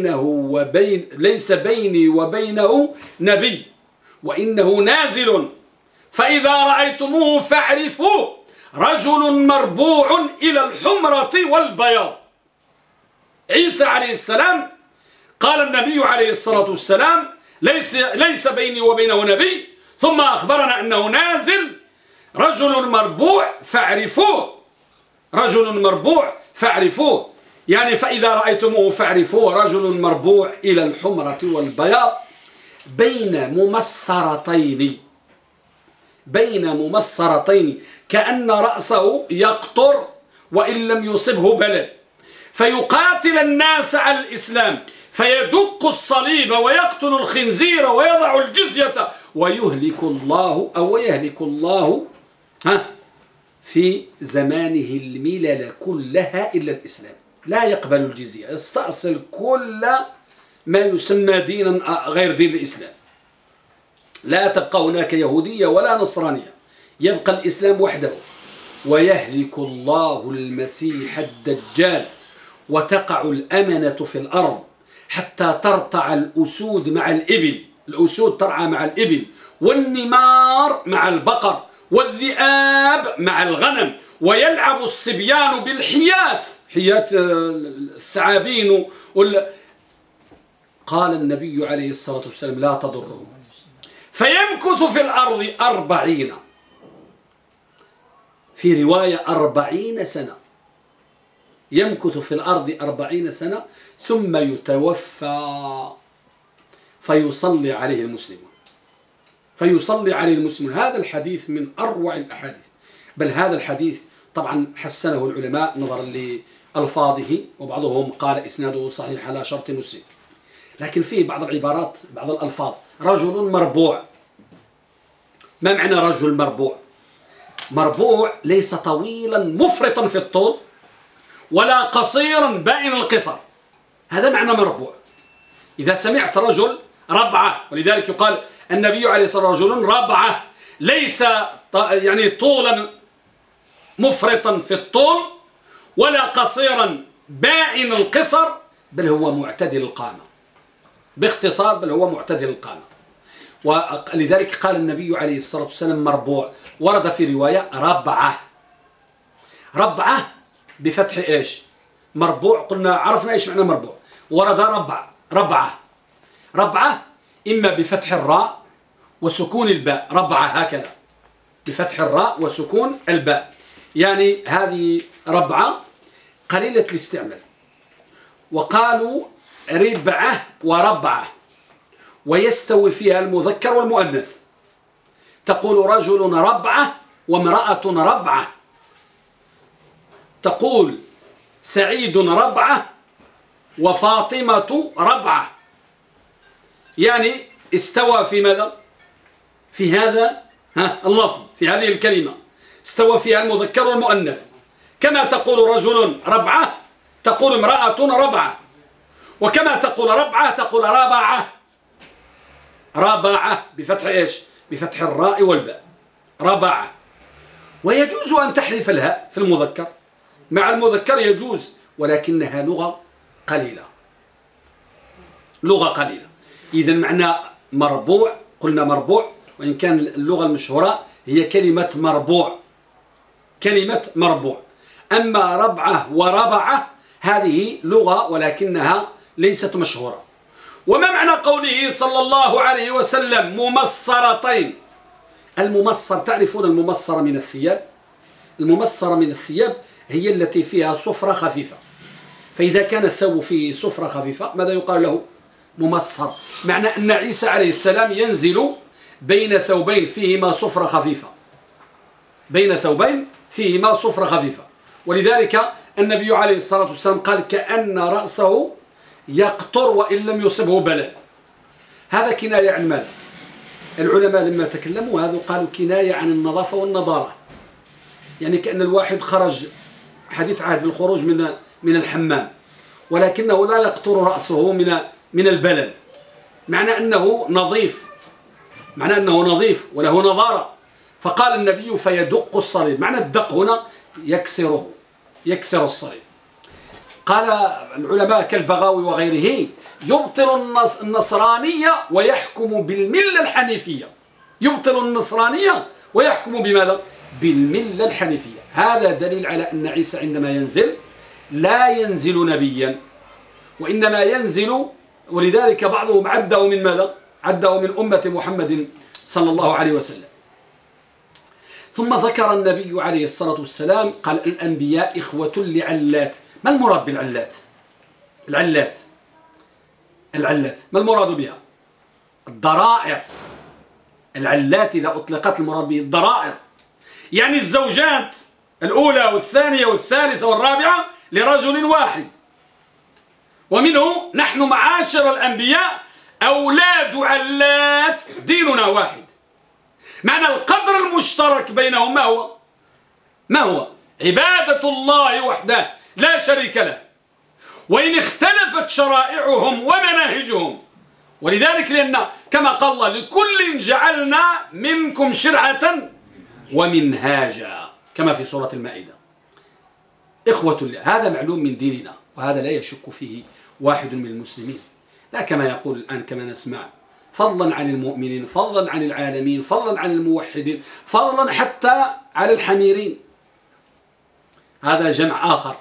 بيني وبينه نبي، وإنه نازل، فإذا رأيتموه فاعرفوا رجل مربوع إلى الحمرة والبياض. عيسى عليه السلام قال النبي عليه الصلاة والسلام: ليس بيني وبينه نبي، ثم أخبرنا أنه نازل رجل مربوع فاعرفوه، رجل مربوع فاعرفوه، يعني فإذا رأيتموه فاعرفوه رجل مربوع إلى الحمرة والبياض بين ممصرتين كأن رأسه يقطر وإن لم يصبه بلد، فيقاتل الناس على الإسلام، فيدق الصليب ويقتل الخنزير ويضع الجزية، ويهلك الله في زمانه الملل كلها إلا الإسلام. لا يقبل الجزية، يستأصل كل ما يسمى دينا غير دين الإسلام. لا تبقى هناك يهودية ولا نصرانية، يبقى الإسلام وحده. ويهلك الله المسيح الدجال، وتقع الأمنة في الأرض حتى ترتع الأسود مع الإبل، الأسود ترعى مع الإبل، والنمار مع البقر، والذئاب مع الغنم، ويلعب الصبيان بالحيات، حيات الثعابين قال النبي عليه الصلاة والسلام: لا تضره. فيمكث في الأرض 40، في رواية 40 سنة، يمكث في الأرض 40 سنة ثم يتوفى فيصلي عليه المسلمون. هذا الحديث من أروع الأحاديث، بل هذا الحديث طبعا حسنه العلماء نظرا لألفاظه، وبعضهم قال إسناده صحيح على شرط مسلم، لكن فيه بعض العبارات، بعض الألفاظ: رجل مربوع. ما معنى رجل مربوع؟ مربوع ليس طويلا مفرطا في الطول، ولا قصيرا بائن القصر، هذا معنى مربوع. إذا سمعت رجل ربعة، ولذلك يقال النبي عليه الصلاة والسلام: رجل ربعة، ليس يعني طولا مفرطا في الطول ولا قصيرا بائن القصر، بل هو معتدل القامة. باختصار، بل هو معتدل القامة. ولذلك قال النبي عليه الصلاة والسلام: مربوع. ورد في رواية ربعة بفتح إيش؟ مربوع. قلنا عرفنا إيش معنى مربوع. ورد ربعة إما بفتح الراء وسكون الباء، ربعة هكذا بفتح الراء وسكون الباء، يعني هذه ربعة قليلة الاستعمال. وقالوا ربعة وربعة، ويستوي فيها المذكر والمؤنث. تقول رجل ربعة وامرأة ربعة، تقول سعيد ربعة وفاطمة ربعة، يعني استوى في ماذا؟ في هذا اللفظ، في هذه الكلمة استوى فيها المذكر والمؤنث. كما تقول رجل ربعة تقول امرأة ربعة، وكما تقول ربعة تقول ربعة. ربعة بفتح إيش؟ بفتح الراء والباء، ربعة. ويجوز أن تحذف الهاء في المذكر، مع المذكر يجوز، ولكنها لغة قليلة، لغة قليلة. إذا معنى مربوع، قلنا مربوع، وإن كان اللغة المشهورة هي كلمة مربوع، كلمة مربوع. أما ربعة وربعة هذه لغة ولكنها ليست مشهورة. وما معنى قوله صلى الله عليه وسلم ممصرتين؟ الممصر، تعرفون الممصر من الثياب؟ الممصر من الثياب هي التي فيها صفرة خفيفة، فإذا كان الثوب فيه صفرة خفيفة ماذا يقال له؟ ممصر. معنى أن عيسى عليه السلام ينزل بين ثوبين فيهما صفرة خفيفة، بين ثوبين فيهما صفرة خفيفة. ولذلك النبي عليه الصلاة والسلام قال كأن رأسه يقطر وإن لم يصبه بلل. هذا كناية عن ماذا؟ العلماء لما تكلموا هذا قالوا كناية عن النظافة والنضارة، يعني كأن الواحد خرج حديث عهد بالخروج من الحمام ولكنه لا يقطر رأسه من البلل، معنى أنه نظيف، معنى أنه نظيف وله نظارة. فقال النبي فيدق الصليب، معنى الدق هنا يكسره، يكسر الصليب. قال العلماء كالبغاوي وغيره يبطل النصرانية ويحكم بالملة الحنيفية، يبطل النصرانية ويحكم بماذا؟ بالملة الحنيفية. هذا دليل على أن عيسى عندما ينزل لا ينزل نبيا، وإنما ينزل، ولذلك بعضهم عده من ماذا؟ عده من أمة محمد صلى الله عليه وسلم. ثم ذكر النبي عليه الصلاة والسلام قال الأنبياء إخوة لعلات. ما المراد بالعلات؟ العلات، العلات ما المراد بها؟ الضرائر. العلات إذا أطلقت المراد به الضرائر، يعني الزوجات الأولى والثانية والثالثة والرابعة لرجل واحد، ومنه نحن معاشر الأنبياء أولاد علات ديننا واحد. معنى القدر المشترك بينهم ما هو؟ ما هو؟ عبادة الله وحده لا شريك له، وإن اختلفت شرائعهم ومناهجهم. ولذلك لأن كما قال الله لكل جعلنا منكم شرعة ومنهاجا كما في سورة المائدة. إخوة الله هذا معلوم من ديننا، وهذا لا يشك فيه واحد من المسلمين، لا كما يقول الآن كما نسمع فضلا عن المؤمنين، فضلا عن العالمين، فضلا عن الموحدين، فضلا حتى على الحميرين، هذا جمع آخر،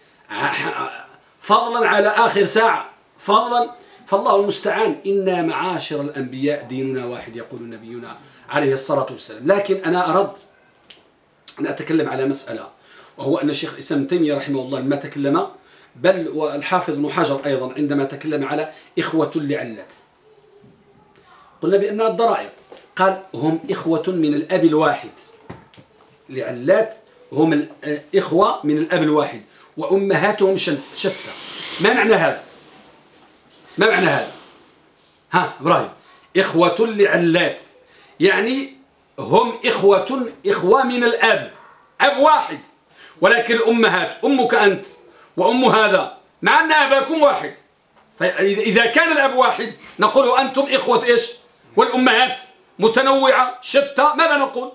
فضلا على آخر ساعة، فضلا. فالله المستعان. إنا معاشر الأنبياء ديننا واحد يقول نبينا عليه الصلاة والسلام. لكن أنا أرد أن أتكلم على مسألة، وهو أن الشيخ الإسلام ابن تيمية رحمه الله لما تكلم، بل والحافظ ابن حجر أيضا عندما تكلم على إخوة لعلات، قلنا بأنها الضرائر، قال هم إخوة من الأب الواحد. لعلات هم الإخوة من الأب الواحد وأمهاتهم شتى. ما معنى هذا؟ ما معنى هذا؟ ها إبراهيم، إخوة لعلات يعني هم إخوة من الأب، أب واحد، ولكن الأمهات أمك أنت وأم هذا، مع أن أباكم واحد. فإذا كان الأب واحد نقول أنتم إخوة إيش؟ والأمهات متنوعة شتى، ماذا نقول؟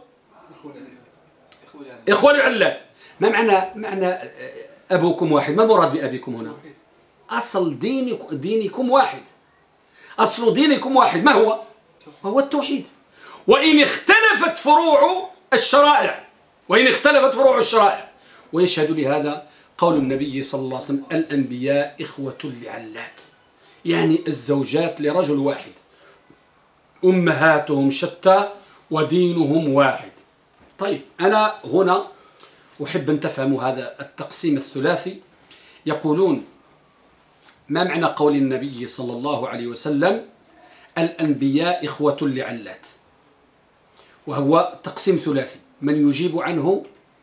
إخوة لعلات. ما معنى أبوكم واحد؟ ما المراد بأبيكم هنا؟ أصل دينكم واحد، أصل دينكم واحد. ما هو؟ هو التوحيد. وإن اختلفت فروع الشرائع، وإن اختلفت فروع الشرائع، ويشهد لهذا قول النبي صلى الله عليه وسلم الأنبياء إخوة لعلات، يعني الزوجات لرجل واحد، أمهاتهم شتى ودينهم واحد. طيب أنا هنا أحب أن تفهموا هذا التقسيم الثلاثي. يقولون: ما معنى قول النبي صلى الله عليه وسلم: الأنبياء إخوة لعلات؟ وهو تقسيم ثلاثي. من يجيب عنه؟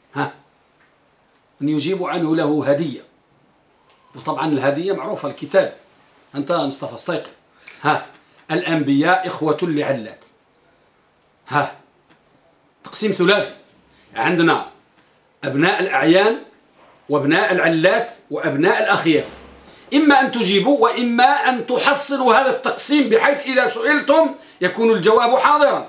من يجيب عنه له هدية. وطبعا الهدية معروفة، الكتاب. أنت مصطفى استيقظ. الأنبياء إخوة لعلات. تقسيم ثلاثي. عندنا أبناء الأعيان وأبناء العلات وأبناء الأخياف. إما أن تجيبوا وإما أن تحصلوا هذا التقسيم بحيث إذا سئلتم يكون الجواب حاضرا.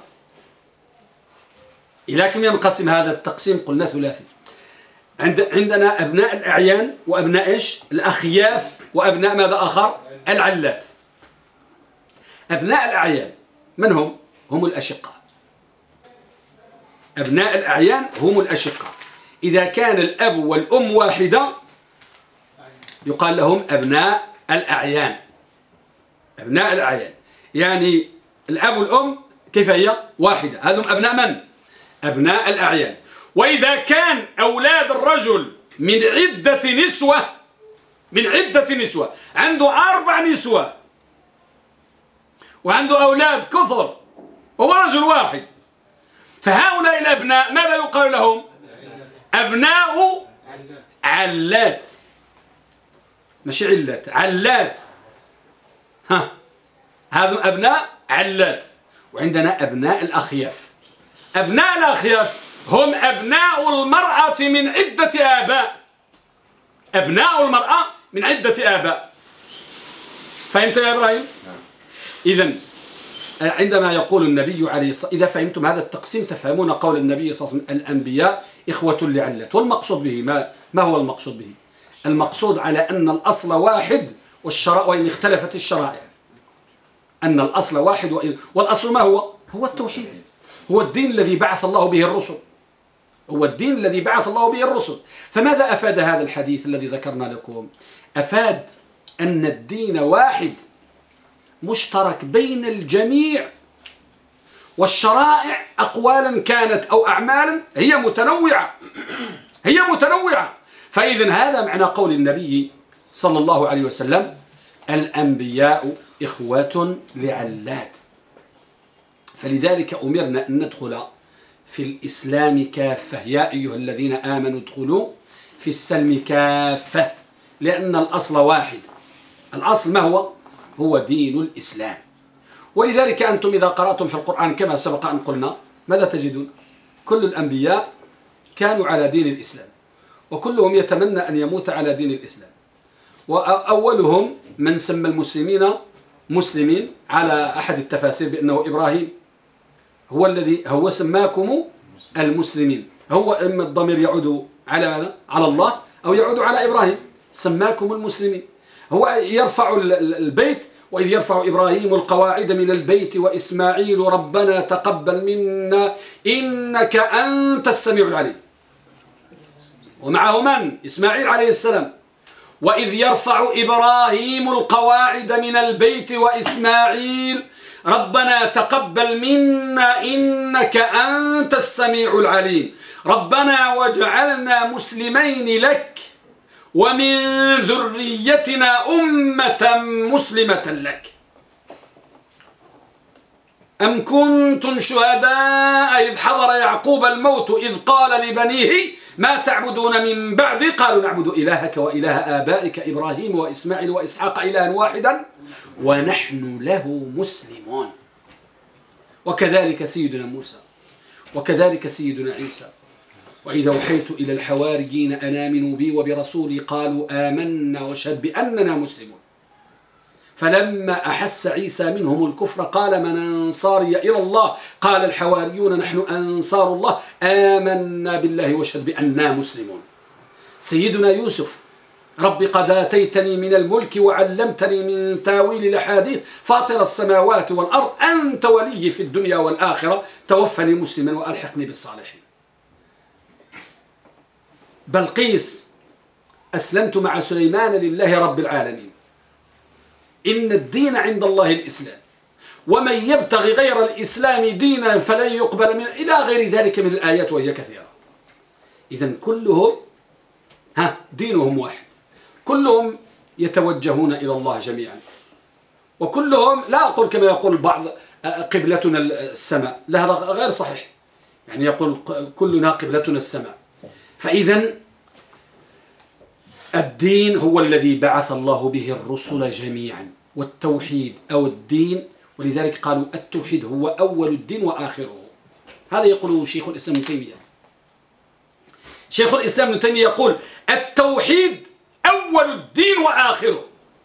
إلى كم ينقسم هذا التقسيم؟ قلنا ثلاثي. عندنا أبناء الأعيان وأبناء إيش؟ الأخياف وأبناء ماذا آخر؟ العلات. أبناء الأعيان من هم؟ هم الأشقاء. أبناء الأعيان هم الأشقاء. إذا كان الأب والأم واحدة يقال لهم أبناء الأعيان. أبناء الأعيان يعني الأب والأم كيف هي؟ واحدة. هذهم أبناء من؟ أبناء الأعيان. وإذا كان أولاد الرجل من عدة نسوة عنده 4 نسوة وعنده أولاد كثر وهو رجل واحد، فهؤلاء الأبناء ماذا يقال لهم؟ أبناء علات. مش علات، علات. هذا أبناء علات. وعندنا أبناء الأخياف. أبناء الأخياف هم أبناء المرأة من عدة آباء. أبناء المرأة من عدة آباء. فهمت يا إبراهيم؟ إذن عندما يقول النبي عليه الصلاة والسلام، إذا فهمتم هذا التقسيم تفهمون قول النبي صلى الله عليه وسلم: الأنبياء إخوة لعلات. والمقصود به ما هو المقصود به؟ المقصود على أن الأصل واحد وإن اختلفت الشرائع. أن الأصل واحد والأصل ما هو؟ هو التوحيد. هو الدين الذي بعث الله به الرسل. هو الدين الذي بعث الله به الرسل. فماذا أفاد هذا الحديث الذي ذكرنا لكم؟ أفاد أن الدين واحد مشترك بين الجميع، والشرائع أقوالا كانت أو أعمالا هي متنوعة. فإذن هذا معنى قول النبي صلى الله عليه وسلم: الأنبياء إخوة لعلات. فلذلك أمرنا أن ندخل في الإسلام كافة. يا أيها الذين آمنوا ادخلوا في السلم كافة، لأن الأصل واحد. الأصل ما هو؟ هو دين الإسلام. ولذلك أنتم إذا قرأتم في القرآن كما سبق أن قلنا ماذا تجدون؟ كل الأنبياء كانوا على دين الإسلام، وكلهم يتمنى أن يموت على دين الإسلام. وأولهم من سمى المسلمين مسلمين على أحد التفاسير بأنه إبراهيم، هو الذي هو سماكم المسلمين. هو إما الضمير يعود على ماذا؟ على الله أو يعود على إبراهيم. سماكم المسلمين. هو يرفع البيت: وإذ يرفع إبراهيم القواعد من البيت وإسماعيل ربنا تقبل منا إنك أنت السميع العليم. ومعه من؟ إسماعيل عليه السلام. وإذ يرفع إبراهيم القواعد من البيت وإسماعيل ربنا تقبل منا إنك أنت السميع العليم ربنا واجعلنا مسلمين لك ومن ذريتنا أمة مسلمة لك. أم كنتم شهداء إذ حضر يعقوب الموت إذ قال لبنيه ما تعبدون من بعدي قالوا نعبد إلهك وإله آبائك إبراهيم وإسماعيل وإسحاق إلها واحدا ونحن له مسلمون. وكذلك سيدنا موسى وكذلك سيدنا عيسى. وإذا أوحيت إلى الحواريين أن آمنوا بي وبرسولي قالوا آمنا واشهد بأننا مسلمون. فلما أحس عيسى منهم الكفر قال من أنصاري إلى الله قال الحواريون نحن أنصار الله آمنا بالله واشهد بأننا مسلمون. سيدنا يوسف رب قد آتيتني من الملك وعلمتني من تاويل الأحاديث فاطر السماوات والأرض أنت ولي في الدنيا والآخرة توفني مسلما وألحقني بالصالحين. بلقيس أسلمت مع سليمان لله رب العالمين. إن الدين عند الله الإسلام. ومن يبتغي غير الإسلام دينا فلن يقبل منه إلى غير ذلك من الآيات وهي كثيرة. إذن كلهم دينهم واحد، كلهم يتوجهون إلى الله جميعا، وكلهم لا أقول كما يقول البعض قبلتنا السماء، لا هذا غير صحيح، يعني يقول كلنا قبلتنا السماء. فإذا الدين هو الذي بعث الله به الرسل جميعا، والتوحيد أو الدين، ولذلك قالوا التوحيد هو أول الدين وآخره. هذا يقوله شيخ الإسلام ابن تيمية. شيخ الإسلام ابن تيمية يقول التوحيد أول الدين وآخره،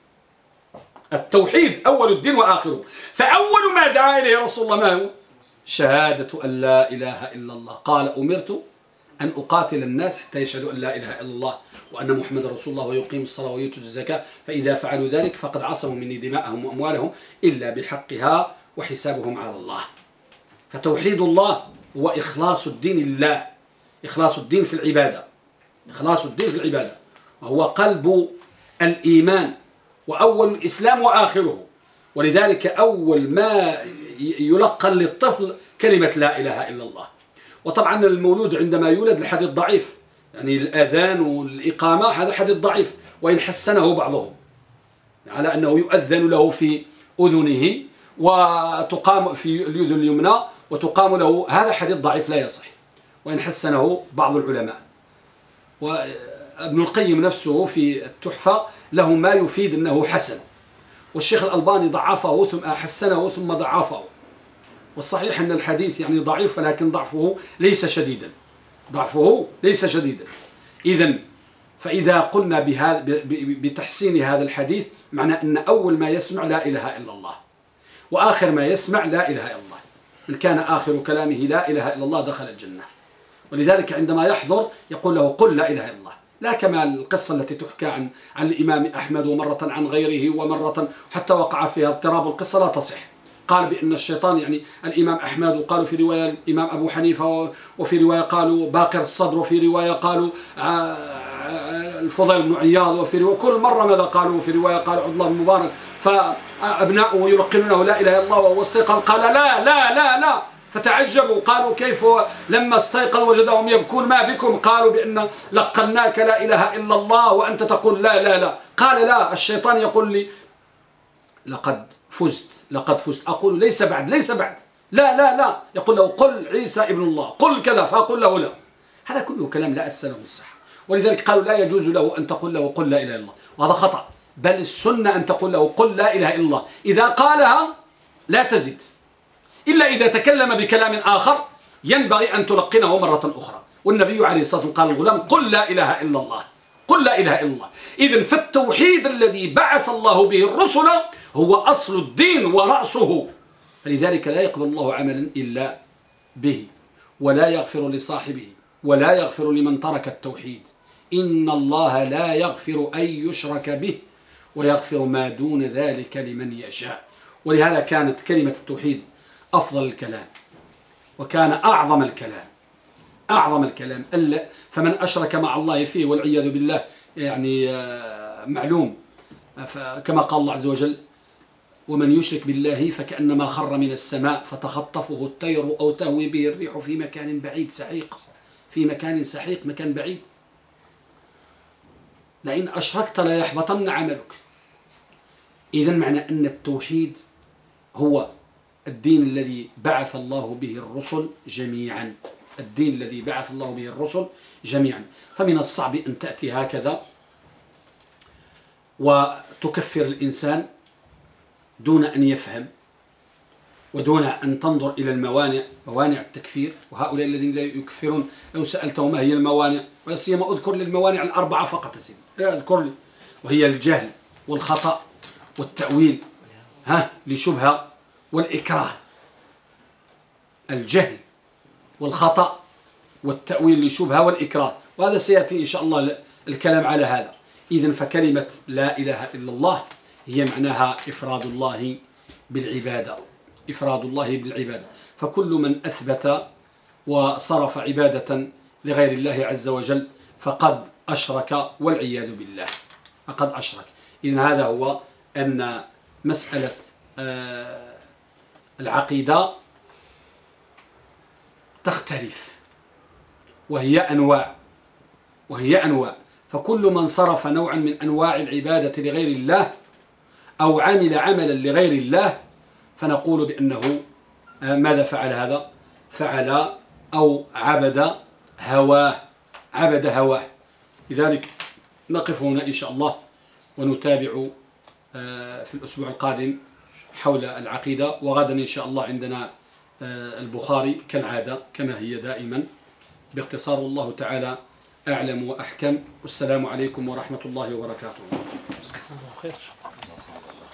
التوحيد أول الدين وآخره. فأول ما دعا إليه رسول الله ما هو؟ شهادة أن لا إله إلا الله. قال أمرت أن أقاتل الناس حتى يشهدوا أن لا إله إلا الله وأن محمد رسول الله ويقيموا الصلاة ويؤتوا الزكاة، فإذا فعلوا ذلك فقد عصموا مني دماءهم وأموالهم إلا بحقها وحسابهم على الله. فتوحيد الله هو إخلاص الدين لله، إخلاص الدين في العبادة، إخلاص الدين في العبادة، وهو قلب الإيمان وأول الإسلام وآخره. ولذلك أول ما يلقن للطفل كلمة لا إله إلا الله. وطبعا المولود عندما يولد الحديث ضعيف، يعني الأذان والإقامة هذا حديث ضعيف، وإن حسنه بعضهم على أنه يؤذن له في أذنه وتقام في اليد اليمنى وتقام له، هذا حديث ضعيف لا يصح، وإن حسنه بعض العلماء. وابن القيم نفسه في التحفة له ما يفيد أنه حسن، والشيخ الألباني ضعفه ثم حسنه ثم ضعفه. والصحيح أن الحديث يعني ضعيف، ولكن ضعفه ليس شديدا، ضعفه ليس شديدا. إذن فإذا قلنا بتحسين هذا الحديث معنى أن أول ما يسمع لا إله إلا الله، وآخر ما يسمع لا إله إلا الله. من كان آخر كلامه لا إله إلا الله دخل الجنة. ولذلك عندما يحضر يقول له قل لا إله إلا الله، لا كما القصة التي تحكى عن الإمام أحمد ومرة عن غيره ومرة حتى وقع فيها اضطراب، القصة لا تصح. قال بأن الشيطان يعني الإمام أحمد، وقالوا في رواية الإمام أبو حنيفة، وفي رواية قالوا باقر الصدر، وفي رواية قالوا الفضيل بن عياض، وفي رواية كل مرة ماذا قالوا، في رواية قالوا عبد الله بن مبارك. فأبناؤه يلقنونه لا إله إلا الله، وهو استيقظ قال لا لا لا لا، فتعجبوا قالوا كيف لما استيقظ وجدهم يبكون ما بكم؟ قالوا بأن لقناك لا إله إلا الله وأنت تقول لا لا لا. قال لا، الشيطان يقول لي لقد فزت لقد فزت، أقول ليس بعد ليس بعد، لا لا لا، يقول له قل عيسى ابن الله، قل كذا، فأقول له لا. هذا كله كلام لا أسس له الصحة. ولذلك قالوا لا يجوز له أن تقول له قل لا إله إلا الله، وهذا خطأ، بل السنة أن تقول له قل لا إله إلا الله، إذا قالها لا تزد، إلا إذا تكلم بكلام آخر ينبغي أن تلقنه مرة أخرى. والنبي عليه الصلاة والسلام قال الغلام قل لا إله إلا الله، قل لا إله إلا الله. إذن فالتوحيد الذي بعث الله به الرسل هو أصل الدين ورأسه، فلذلك لا يقبل الله عملا إلا به، ولا يغفر لصاحبه، ولا يغفر لمن ترك التوحيد. إن الله لا يغفر أن يشرك به ويغفر ما دون ذلك لمن يشاء. ولهذا كانت كلمة التوحيد أفضل الكلام، وكان أعظم الكلام، أعظم الكلام. فمن أشرك مع الله فيه والعياذ بالله يعني معلوم، كما قال الله عز وجل ومن يشرك بالله فكأنما خر من السماء فتخطفه الطير أو تهوي به الريح في مكان بعيد سحيق، في مكان سحيق، مكان بعيد. لئن أشركت لا يحبطن عملك. إذن معنى أن التوحيد هو الدين الذي بعث الله به الرسل جميعا، الدين الذي بعث الله به الرسل جميعا. فمن الصعب أن تأتي هكذا وتكفر الإنسان دون أن يفهم ودون أن تنظر إلى الموانع، موانع التكفير. وهؤلاء الذين لا يكفرون لو سألتهم ما هي الموانع، ولا سيما أذكر للموانع الأربعة فقط يا سيدي، أذكر لي، وهي الجهل والخطأ والتأويل لشبهة والإكراه. الجهل والخطأ والتأويل لشبهة والإكراه، وهذا سيأتي إن شاء الله الكلام على هذا. إذن فكلمة لا إله إلا الله هي معناها إفراد الله بالعبادة، إفراد الله بالعبادة. فكل من أثبت وصرف عبادة لغير الله عز وجل فقد أشرك والعياذ بالله، فقد أشرك. إذن هذا هو أن مسألة العقيدة تختلف، وهي أنواع، فكل من صرف نوعا من أنواع العبادة لغير الله أو عمل عملا لغير الله فنقول بأنه ماذا فعل هذا؟ فعل أو عبد هواه. لذلك نقف هنا إن شاء الله، ونتابع في الأسبوع القادم حول العقيدة. وغدا إن شاء الله عندنا البخاري كالعادة كما هي دائما باختصار. الله تعالى أعلم وأحكم. والسلام عليكم ورحمة الله وبركاته.